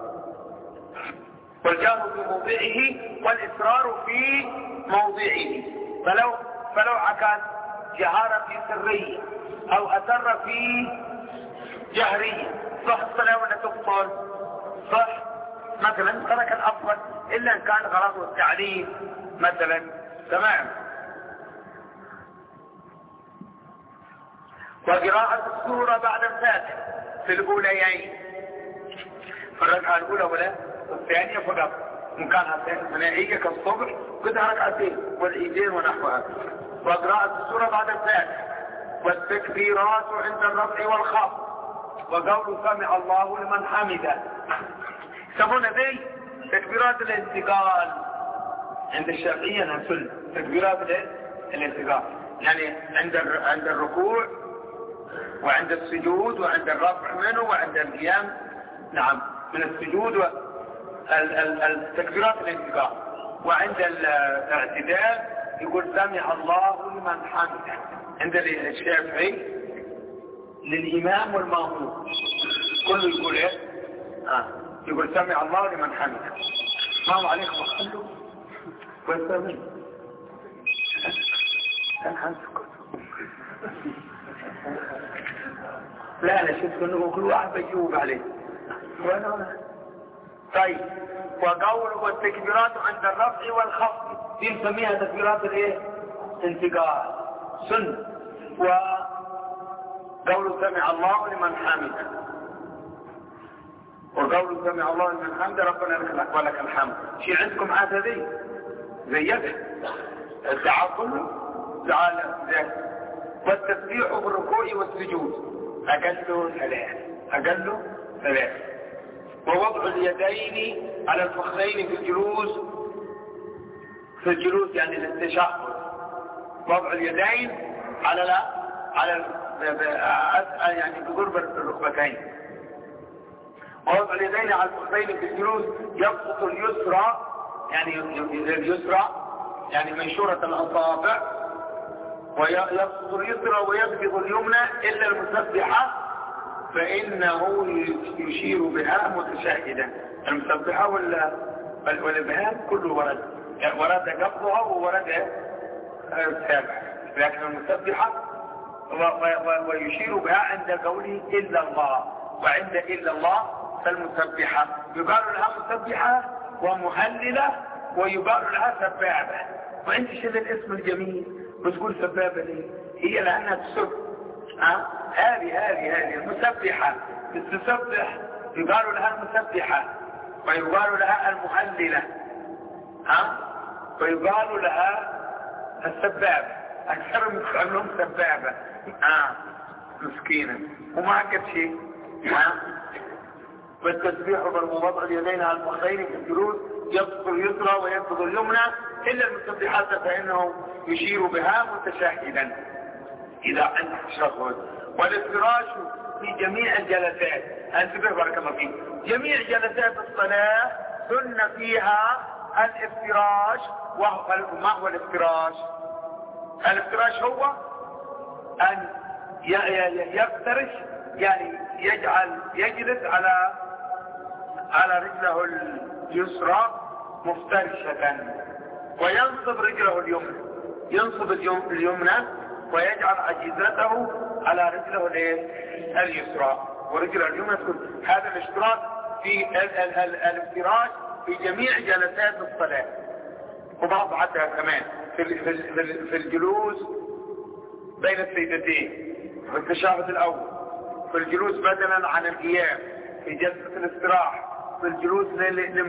والجهر في موضعه والإسرار في موضعه. فلو عكس جهر في سرية أو أسر في جهرية صح الصلاة ولا تبطل؟ صح. مثلا ترك الأفضل إلا إن كان غرضه التعليم مثلا. تمام. وقراءة السورة بعد الفاتحة في الأوليين، في الركعة الأولى ولا والثانية فقط، إن كانت ثنائية كالصبح قدها ركعتين والعيدين ونحوها. وقراءة السورة بعد الفاتحة، والتكبيرات عند الرفع والخفض، وقول سمع الله لمن حمده. يسمون ذي تكبيرات الانتقال عند الشافعية انها سنة. تكبيرات الانتقال يعني عند الركوع وعند السجود وعند الرفع منه وعند القيام نعم من السجود التكبيرات الانتقال. وعند الاعتدال يقول سمع الله لمن حمده. عند الشافعي للإمام والمأموم كله يقول ايه؟ يقول سمع الله لمن حمده. ما عليكم وخلوا والسمين لا انا شفت انه كل واحد بيجاوب عليه. طيب. وقول والتكبيرات عند الرفع والخفض دي نسميها تكبيرات الايه؟ انتقال سنة. وقول سمع الله لمن حمده، وقول سمع الله لمن حمده ربنا لك ولك الحمد. شيء عندكم عادة ذي زيك الدعاء كله تعالى ذاك. والتسبيح بالركوع والسجود أقله ثلاث. ووضع اليدين على الفخذين في الجلوس يعني التشهد. وضع اليدين على يعني بقرب الركبتين. ووضع اليدين على الفخذين في الجلوس. يبسط اليسرى يعني منشورة الأصابع، ويبسط اليسرى ويقبض اليمنى إلا المسبحة فإنه يشير بها متشاهدا. المسبحة والإبهام كله ورد قبضها وورد السابع، لكن المسبحة ويشير بها عند قوله إلا الله. وعند إلا الله فالمسبحة يقال لها مسبحة ومهللة ويقال لها سبابة. وانت شذ الاسم الجميل بتقول سبابة ليه؟ هي لأنها تسب. هذه المسبحة تسبح يقال لها المسبحة ويقال لها المهللة ويقال لها السبابة. أكثر من لهم سبابة مسكينة وما قد شيء. والتسبيح بالوضع اليدين على الفخذين في الجلوس. يبسط اليسرى ويبسط اليمنى إلا المسبحات فإنه يشير بها متشاهدا إذا عند التشهد. والافتراش في جميع الجلسات. انتبه بارك الله فيك. جميع جلسات الصلاة سنة فيها الافتراش. ما هو الافتراش؟ الافتراش هو أن يفترش يعني يجلس على رجله اليسرى مفترشة وينصب رجله اليمنى. ينصب اليمنى ويجعل عجيزته على رجله اليسرى ورجله اليمنى تكون. هذا الاشتراك في الافتراش في جميع جلسات الصلاة. وبعض حتى كمان في الجلوس بين السيدتين في التشهد الأول، في الجلوس بدلا عن القيام، في جلسة الاستراحة، في الجلوس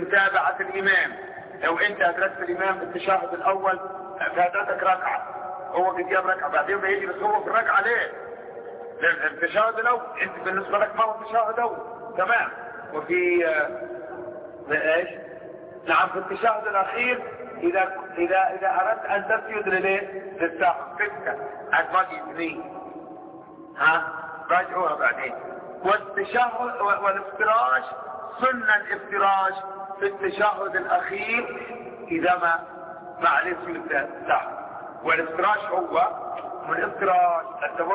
لمتابعة الإمام. لو أنت أدركت الإمام في التشهد الأول فاتتك ركعة هو قد جاب ركعة بعدين بيجلس هو في الركعة ليه؟ التشهد الأول انت بالنسبة لك ما هو التشهد الأول تمام. وفي ايش؟ نعم في التشهد الأخير إذا أردت أن تسجد للساحة فكة باقي اثنين راجعوها بعدين. والتشهد والافتراش سنة الافتراش في التشهد الأخير إذا ما مع الاسم الساحة. والافتراش هو من الافتراش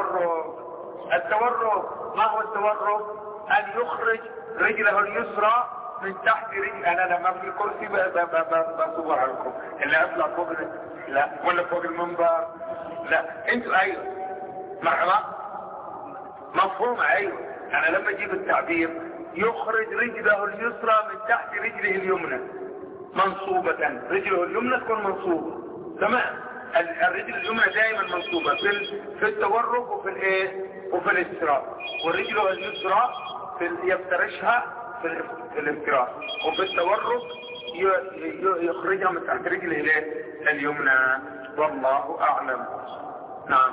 التورك ما هو التورك؟ أن يخرج رجله اليسرى من تحت رجل. انا لما في الكرسي بصورها لكم اللي اطلع فوق لا ولا فوق المنبر لا انتوا ايوه مرحبا مفهوم ايوه. انا لما اجيب التعبير يخرج رجله اليسرى من تحت رجله اليمنى منصوبة. رجله اليمنى تكون منصوبة تمام. الرجل اليمنى دائما منصوبة في التورك وفي الايه وفي الاستراء. والرجل اليسرى يفترشها في الافتراس وفي التورك يخرجها من تحت رجله اليمنى. والله اعلم. نعم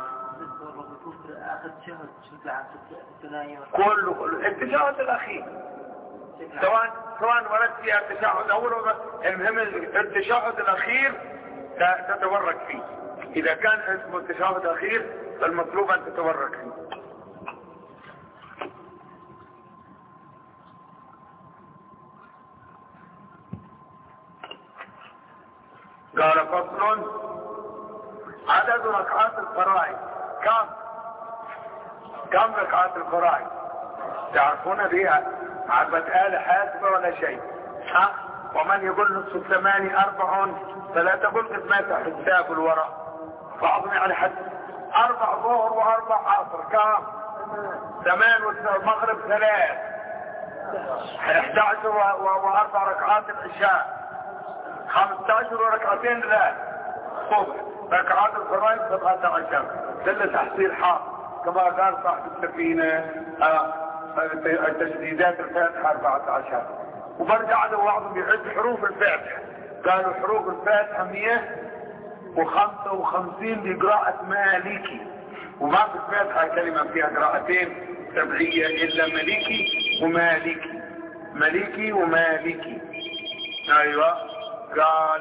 كله التشهد الاخير سواء ورد فيها التشهد الاول. المهم التشهد الاخير تتورك فيه. اذا كان اسمه التشهد الاخير فالمطلوب ان تتورك فيه. قال فصل عدد ركعات الفرائض. كم ركعات الفرائض تعرفون بها؟ عبت آلة حاسبة ولا شيء ومن يقول نصف الثماني 4 فلا تقول قسمتها حساب الوراء بعضهم على حد 4 ظهر و4 عصر كم 8 والمغرب 3 11 و4 ركعات العشاء 15 وركعتين لا صبح. ركعات الفرائض 17 دل تحصيل حاصل كما قال صاحب السفينة تشديدات الفاتحة 14. وبرجع له بعضهم يعد حروف الفاتحة قالوا حروف الفاتحة 155 بقراءة مالكي. وما في الفاتحة كلمة فيها قراءتين سبعية إلا مليكي ومالكي. أيوة قال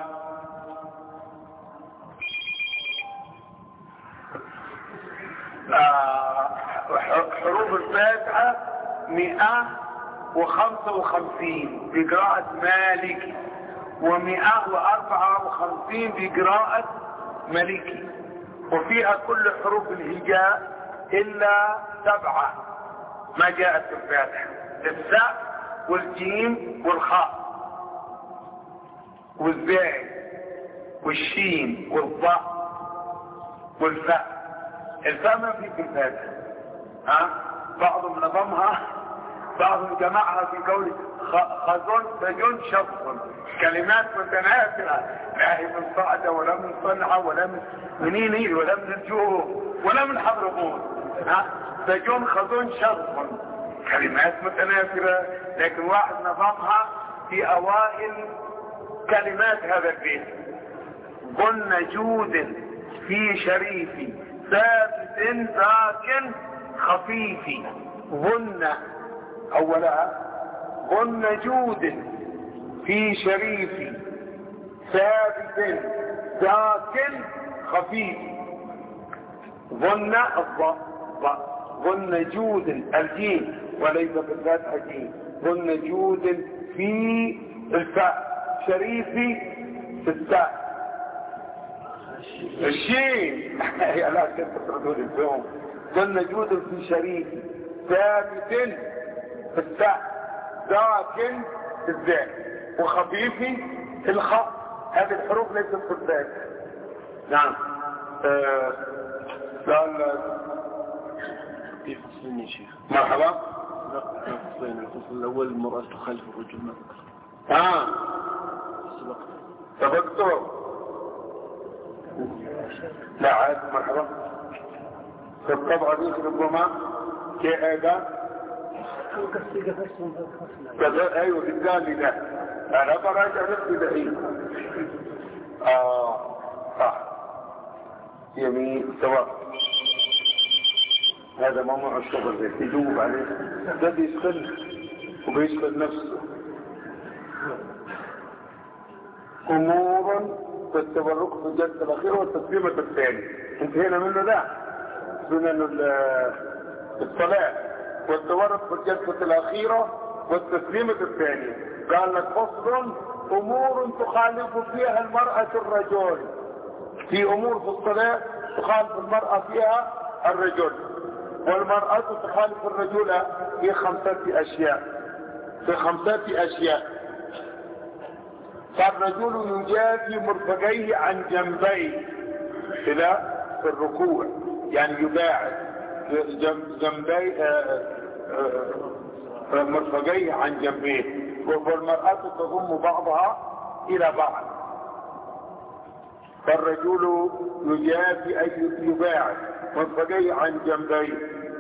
حروف الفاتحة 155 بقراءة مالكي و154 بقراءة ملكي. وفيها كل حروف الهجاء إلا 7 ما جاءت في الفاتحة. الساء والجيم والخاء والزاي والشين والضاء والفاء. الفاء ما في الفاتحة بعضهم نظمها بعضهم جمعها في قول خزن سجن شخص كلمات متناثرة لا هي من صعدة ولا من صنعة ولا من منين ولا من الجوه ولا من حضرموت سجن خزن شخص كلمات متناثرة. لكن واحد نظمها في اوائل كلمات هذا البيت ظن جود في شريف ثابت ذاك خفيف. ظن اولها ظن جود في شريف ثابت ذاك خفيف. ظن ظن جود الجيم وليس بالفتحة جيم. ظن جود في الفاء شريفي في الساء الشين يا لا تفردوا اليوم. ظن جود في شريفي ثابت في الساء ذاك في الزاء وخفيفي في الخاء. هذه الحروف ليست في الفاتحة. نعم قال في فصلين يا شيخ. مرحبا. فصلين. الفصل الأول المرأة تخالف الرجل ما ذكر. سبقته لا عاد مرحبا. في الطبعة دي ربما كأيضا ايوه قدامي ده انا براجع نفسي دحين صح. يمين سواء. هذا موضوع الشغل ده يجوب عليه، ده بيشغل وبيشغل نفسه. امورا بالتبرك في الجلسة الاخيرة والتسليمة الثاني انتهينا منه. ده سنن الصلاة والتبرك في الجلسة الاخيرة والتسليمة الثانية. قال لك فصل امور تخالف فيها المرأة الرجل. في امور في الصلاة تخالف المرأة فيها الرجل، والمرأة تخالف الرجل في 5 أشياء. في 5 أشياء. فالرجل يجافي مرفقيه عن جنبيه إلى في الركوع، يعني يباعد جنبيه مرفقيه عن جنبيه، والمرأة تضم بعضها إلى بعض. فالرجل يجافي أي يباعد مرفقيه عن جنبيه،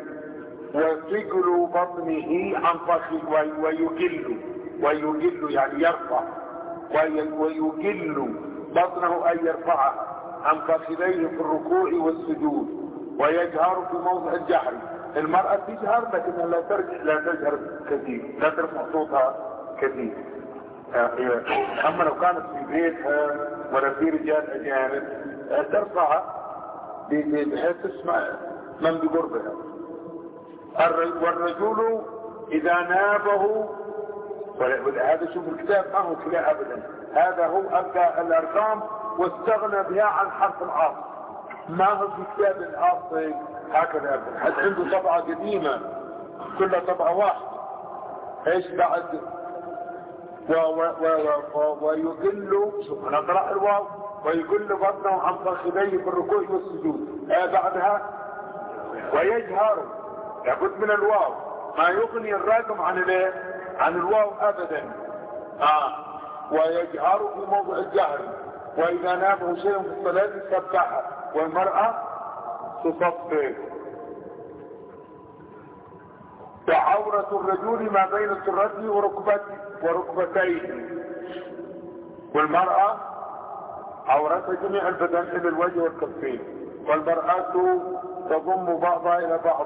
وثقل بطنه عن فخذه، ويجل يعني يرفع، ويجل بطنه أن يرفعه عن فخذيه في الركوع والسجود، ويجهر في موضع الجهر. المرأة تجهر لكنها لا تجهر كثير، لا ترفع صوتها كثير. أما لو كانت في بيتها ولا في رجال أجانب ترفع بحيث تسمع من بقربها. والرجل إذا نابه، هذا شوف الكتاب ما هو كده أبدا، هذا هو أبدأ الأرقام واستغنى بها عن حرف العاص. ما هو في كتاب العاص هكذا أبدا. حد عنده طبعة قديمة كلها طبعة واحدة. ايش بعد؟ ويقل، شوف أنا أقرأ الواو، ويقل بطنه عن فخذيه في الركوع والسجود. بعدها ويجهر، لابد من الواو، ما يغني الرقم عن الواو ابدا. ويجهر في موضع الجهر، واذا نابه شيء في الصلاة سبحه، والمرأة تصفق. وعورة الرجل ما بين سرته وركبتيه، والمرأة عورتها جميع البدن الى الوجه والكفين، والمرأة تضم بعضها الى بعض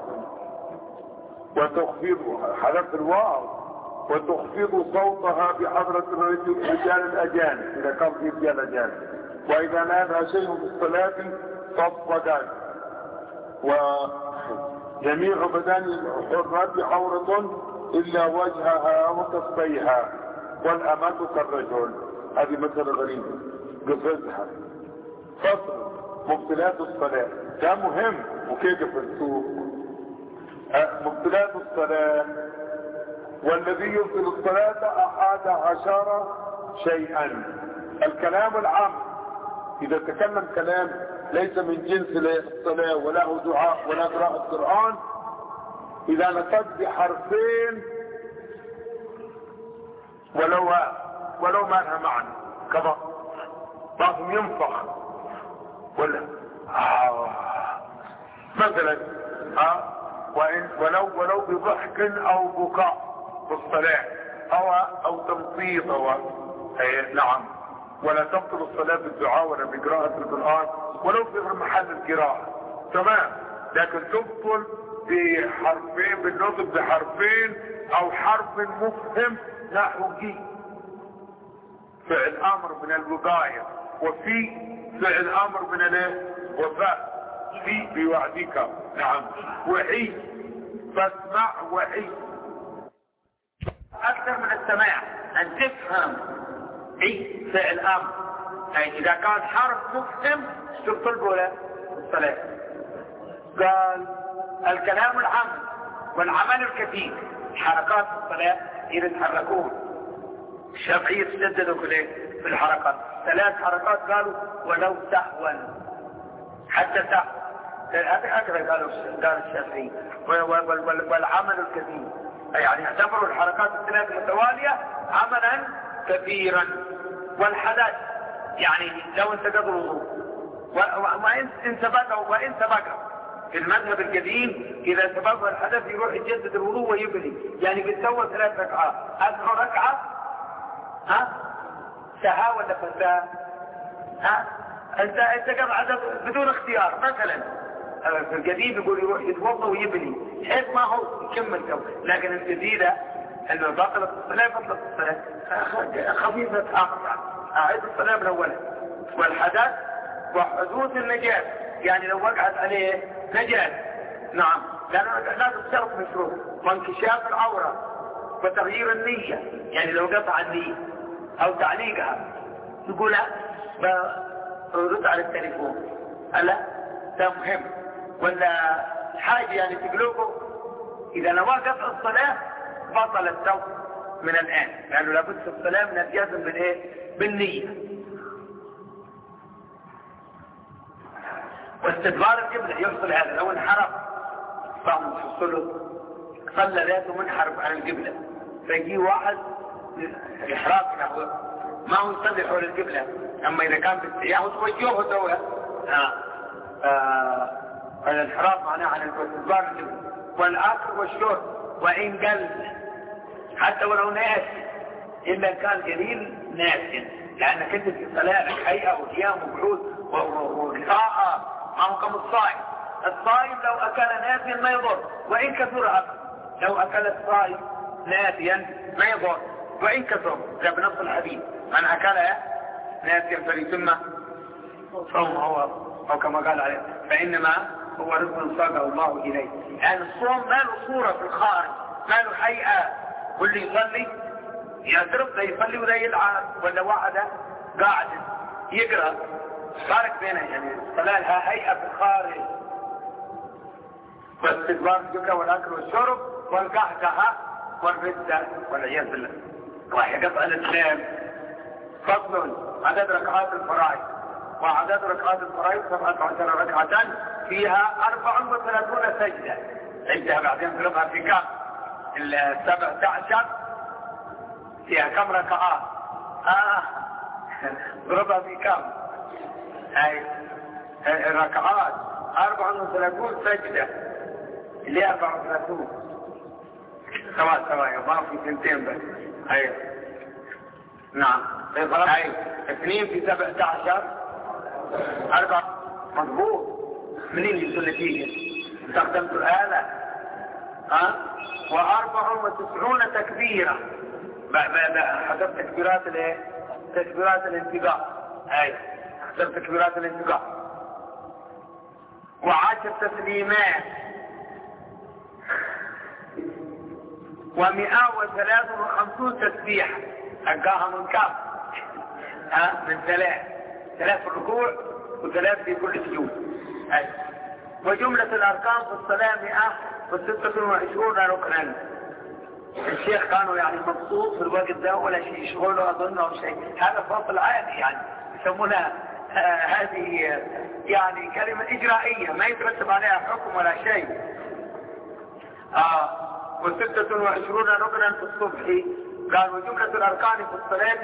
وتخفض، حذف الواو، وتخفض صوتها بحضرة الرجال الأجانب إذا كان في رجال أجانب، وإذا نادى شيء في الصلاة صفقا. وجميع بدن الحرة عورة إلا وجهها وكفيها، والأمة كالرجل. هذه مسألة غريبة قفزها. فصل مبطلات الصلاة ده مهم، وكيف في السوق مبطلات الصلاة. والذي يبطل الصلاة 11 شيئا. الكلام العام، إذا تكلم كلام ليس من جنس الصلاة وله دعاء ولا قراءة القرآن، إذا نطق بحرفين ولو ما لها معنى، كما بعضهم ينفخ ولا مثلا ولو بضحك او بكاء في الصلاة او تمطيط نعم. ولا تبطل الصلاة بالدعاء ولا بقراءة القرآن ولو في غير محل القراءة، تمام. لكن تبطل بحرفين، بالنطق بحرفين او حرف مفهم نحو جي، فعل امر من الوقاية، وفي فعل امر من الوفاء، في بوعدك، نعم. وحي، فاسمع وحي. اكثر من السماع ان تفهم. عي فعل امر، يعني اذا كان حرف مفهم تبطل ولا الصلاة. قال الكلام العام والعمل الكثير، حركات الصلاة يتحركون. الشافعية تسددوا في الحركات 3 حركات، قالوا ولو سهوا، حتى سهوا، هكذا قال الشافعي. والعمل الكثير، يعني اعتبروا الحركات 3 المتوالية عملا كثيرا. والحدث، يعني لو انتقض الوضوء وإن سبق في المذهب القديم إذا سبق الحدث يروح يجدد الوضوء ويبني، يعني بيتسوى 3 ركعات. أدخل ركعة سها ولا فساء؟ انت قاعد بدون اختيار. مثلا في القديم يقول يروح يتوضا ويبني حيث ما هو يكمل جو. لكن الجديدة انه بطلت الصلاة بطلت الصلاة خفيفة اعيد الصلاة من اولها. والحدث وحدوث النجاة، يعني لو وقعت عليه نجاة نعم لانه لازم شرط مشروع. وانكشاف العورة وتغيير النية، يعني لو قطع النية او تعليقها يقول برد على التليفون ألا ده مهم، ولا حاجة يعني تقلقه. إذا نوى قطع الصلاة بطل التوبة من الآن، لأنه لابد في الصلاة من الجزم بالإيه؟ بالنية. واستدبار القبلة يحصل هذا لو انحرف فهم تحصله صلى ذاته منحرف عن القبلة، فيجي واحد الإحراف ما هو يصلي حول القبلة. أما إذا كان بالسياح وتوجهه سوى الانحراف معناه عن الاستدبار القبلة. والآخر والشرب وإن قل حتى ولو ناسي، إلا كان قليل ناسي، لأنك أنت في صلاة هيئة وقيام وقعود وقراءة ما هو كم الصائم. الصائم لو أكل ناسيا ما يضر وإن كثر أكل. لو أكل الصائم ناسيا ما يضر وإن كثر، ده بنص الحديث من أكل ناسيا فليتم صومه أو كما قال عليه فإنما هو رزق صاغه الله إليه. يعني الصوم ما له صورة في الخارج، ما له هيئة. واللي يصلي يضرب لا يصلي ولا يلعب ولا وعده قاعد يقرأ. فارق بينها، يعني الصلاة لها هيئة في الخارج. واستدبار الجملة والأكل والشرب والقهقه والردة والعياذ بالله. راح يقطع الإسلام. فصل عدد ركعات الفرائض. وعدد ركعات الفرائض 17 ركعة فيها 34 سجدة. عندها بعدين تلقها في كم 17 فيها كم ركعات ضربها في كم هاي الركعات 34 سجدة اللي 34 سواء ما في سنتين بس. هاي نعم هاي 2 في 17 4 مضبوط. منين يجي النتيجة؟ استخدمت الآلة و94 تكبيرة حسب تكبيرات تكبيرات الانتقاء. هاي حسب تكبيرات الانتقاء. و10 تسليمات و153 تسبيح. حقاها من كم؟ من 3 في الركوع و3 في كل سجود. وجملة الأركان في الصلاة 126 ركنا. الشيخ كانوا يعني مبسوط في الوقت ده ولا شيء يشغله أظن أو شيء. هذا فصل عادي يعني يسمونها هذه يعني كلمة إجرائية ما يترتب عليها حكم ولا شيء. و26 ركنا في الصبح. قال وجملة الأركان في الصلاة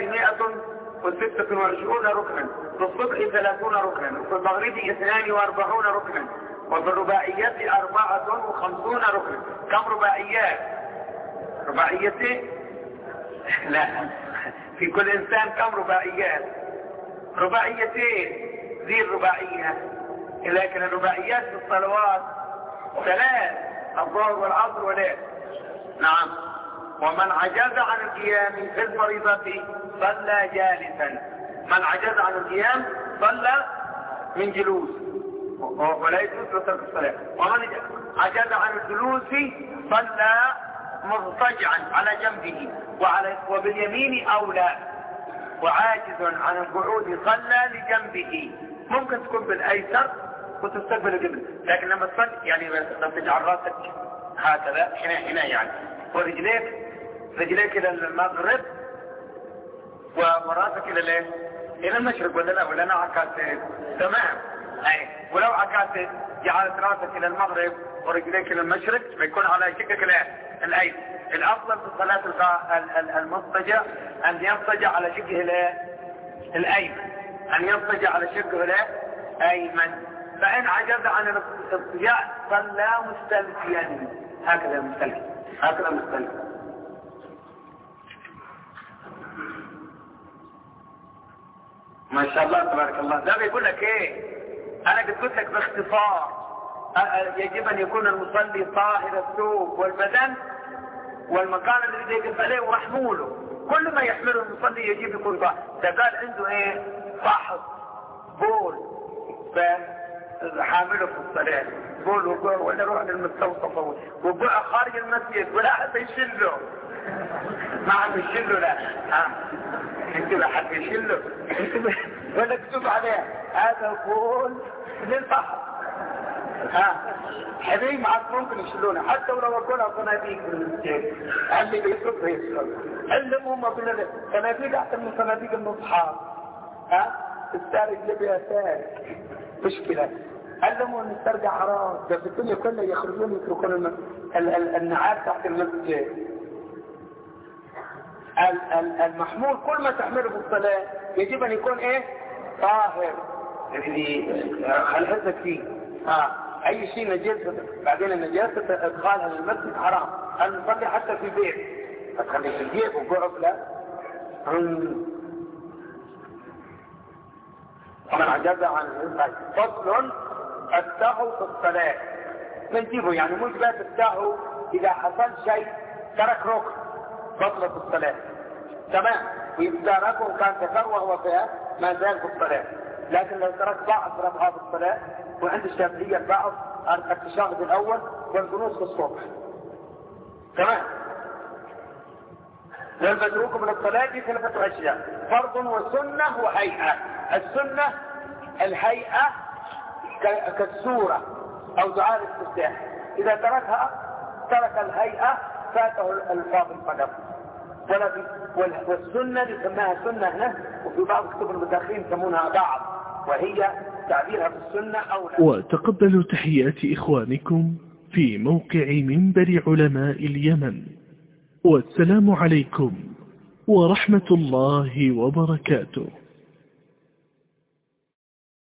126 ركنا. في الصبح 30 ركنا. وفي المغرب 42 ركنا. وفي الرباعيات 54 ركنا. كم رباعيات؟ رباعيتين؟ لا، في كل إنسان كم رباعيات؟ رباعيتين ذي الرباعية. لكن الرباعيات في الصلوات 3 الظهر والعصر والليل. نعم. ومن عجز عن القيام في الفريضة صلى جالسا. من عجز عن القيام صلى من جلوس ولا يجوز ترك الصلاة. ومن عجز عن الجلوس صلى مضطجعا على جنبه وباليمين أولى. وعاجز عن القعود صلى لجنبه. ممكن تكون بالأيسر وتستقبل القبلة، لكن لما تصلي يعني تجعل راسك هكذا هنا يعني رجليك إلى المغرب وراسك إلى المشرق ولا أنا عكست تمام. ولو عكست جعلت راسك إلى المغرب ورجليك إلى المشرق فيكون على شقك الأيمن. الأفضل في الصلاة المضطجع أن يضطجع على شقه الأيمن، أن يضطجع على شقه الأيمن. فإن عجز عن الاضطجاع صلى مستلقيا هكذا مستلقي. ما شاء الله تبارك الله. ده بيقول لك ايه؟ انا قلت لك باختصار يجب ان يكون المصلي طاهر الثوب والبدن والمكان الذي يقف عليه ومحموله، كل ما يحمله المصلي يجب يكون طاهر. ده قال عنده ايه؟ فحص بول حامله في الصلاة، بول وقوع ولا روح للمستوصف وقوع خارج المسجد ولا حد يشله، ما عم يشله. لا انت لا حد يشله ولا تكتب عليه هذا بول للفحص. حبيب معك ممكن يشلونه حتى ولو اكلها صناديق في المسجد، اللي بيصرف يشلون علمهم صناديق احسن من صناديق المصحف. السارق اللي بيها سارق مشكلة، علموا ان السرقة حرام. ده في الدنيا كلها يخرجون يتركون النعال تحت المسجد. المحمول كل ما تحمله في الصلاة يجب ان يكون ايه؟ طاهر، اللي خلحتك فيه. اي شيء نجاسة، بعدين النجاسة ادخالها للمسجد حرام. المصلي حتى في البيت هتخليه في البيت وقعد لا. ومن عجز عن فصل السهو في الصلاة نجيبه، يعني مش بس السهو اذا حصل شيء ترك ركن بطل في الصلاة تمام، وإذا ركن كان تكر وهو فيها ما زال في الصلاة. لكن لو ترك بعض ركعات في الصلاة، وعند الشافعية بعض التشهد الأول والجلوس في الصبح تمام. والمتروك من الصلاة دي 3 أشياء: فرض وسنة وهيئة. السنة الهيئة كالسورة أو دعاء الاستفتاح، إذا تركها ترك الهيئة فاته الفاظ القدم. والسنة يسمىها سنة هنا، وفي بعض كتب المتأخرين يسمونها بعض، وهي تعبيرها بالسنة أو لا. وتقبلوا تحيات إخوانكم في موقع منبر علماء اليمن، والسلام عليكم ورحمة الله وبركاته.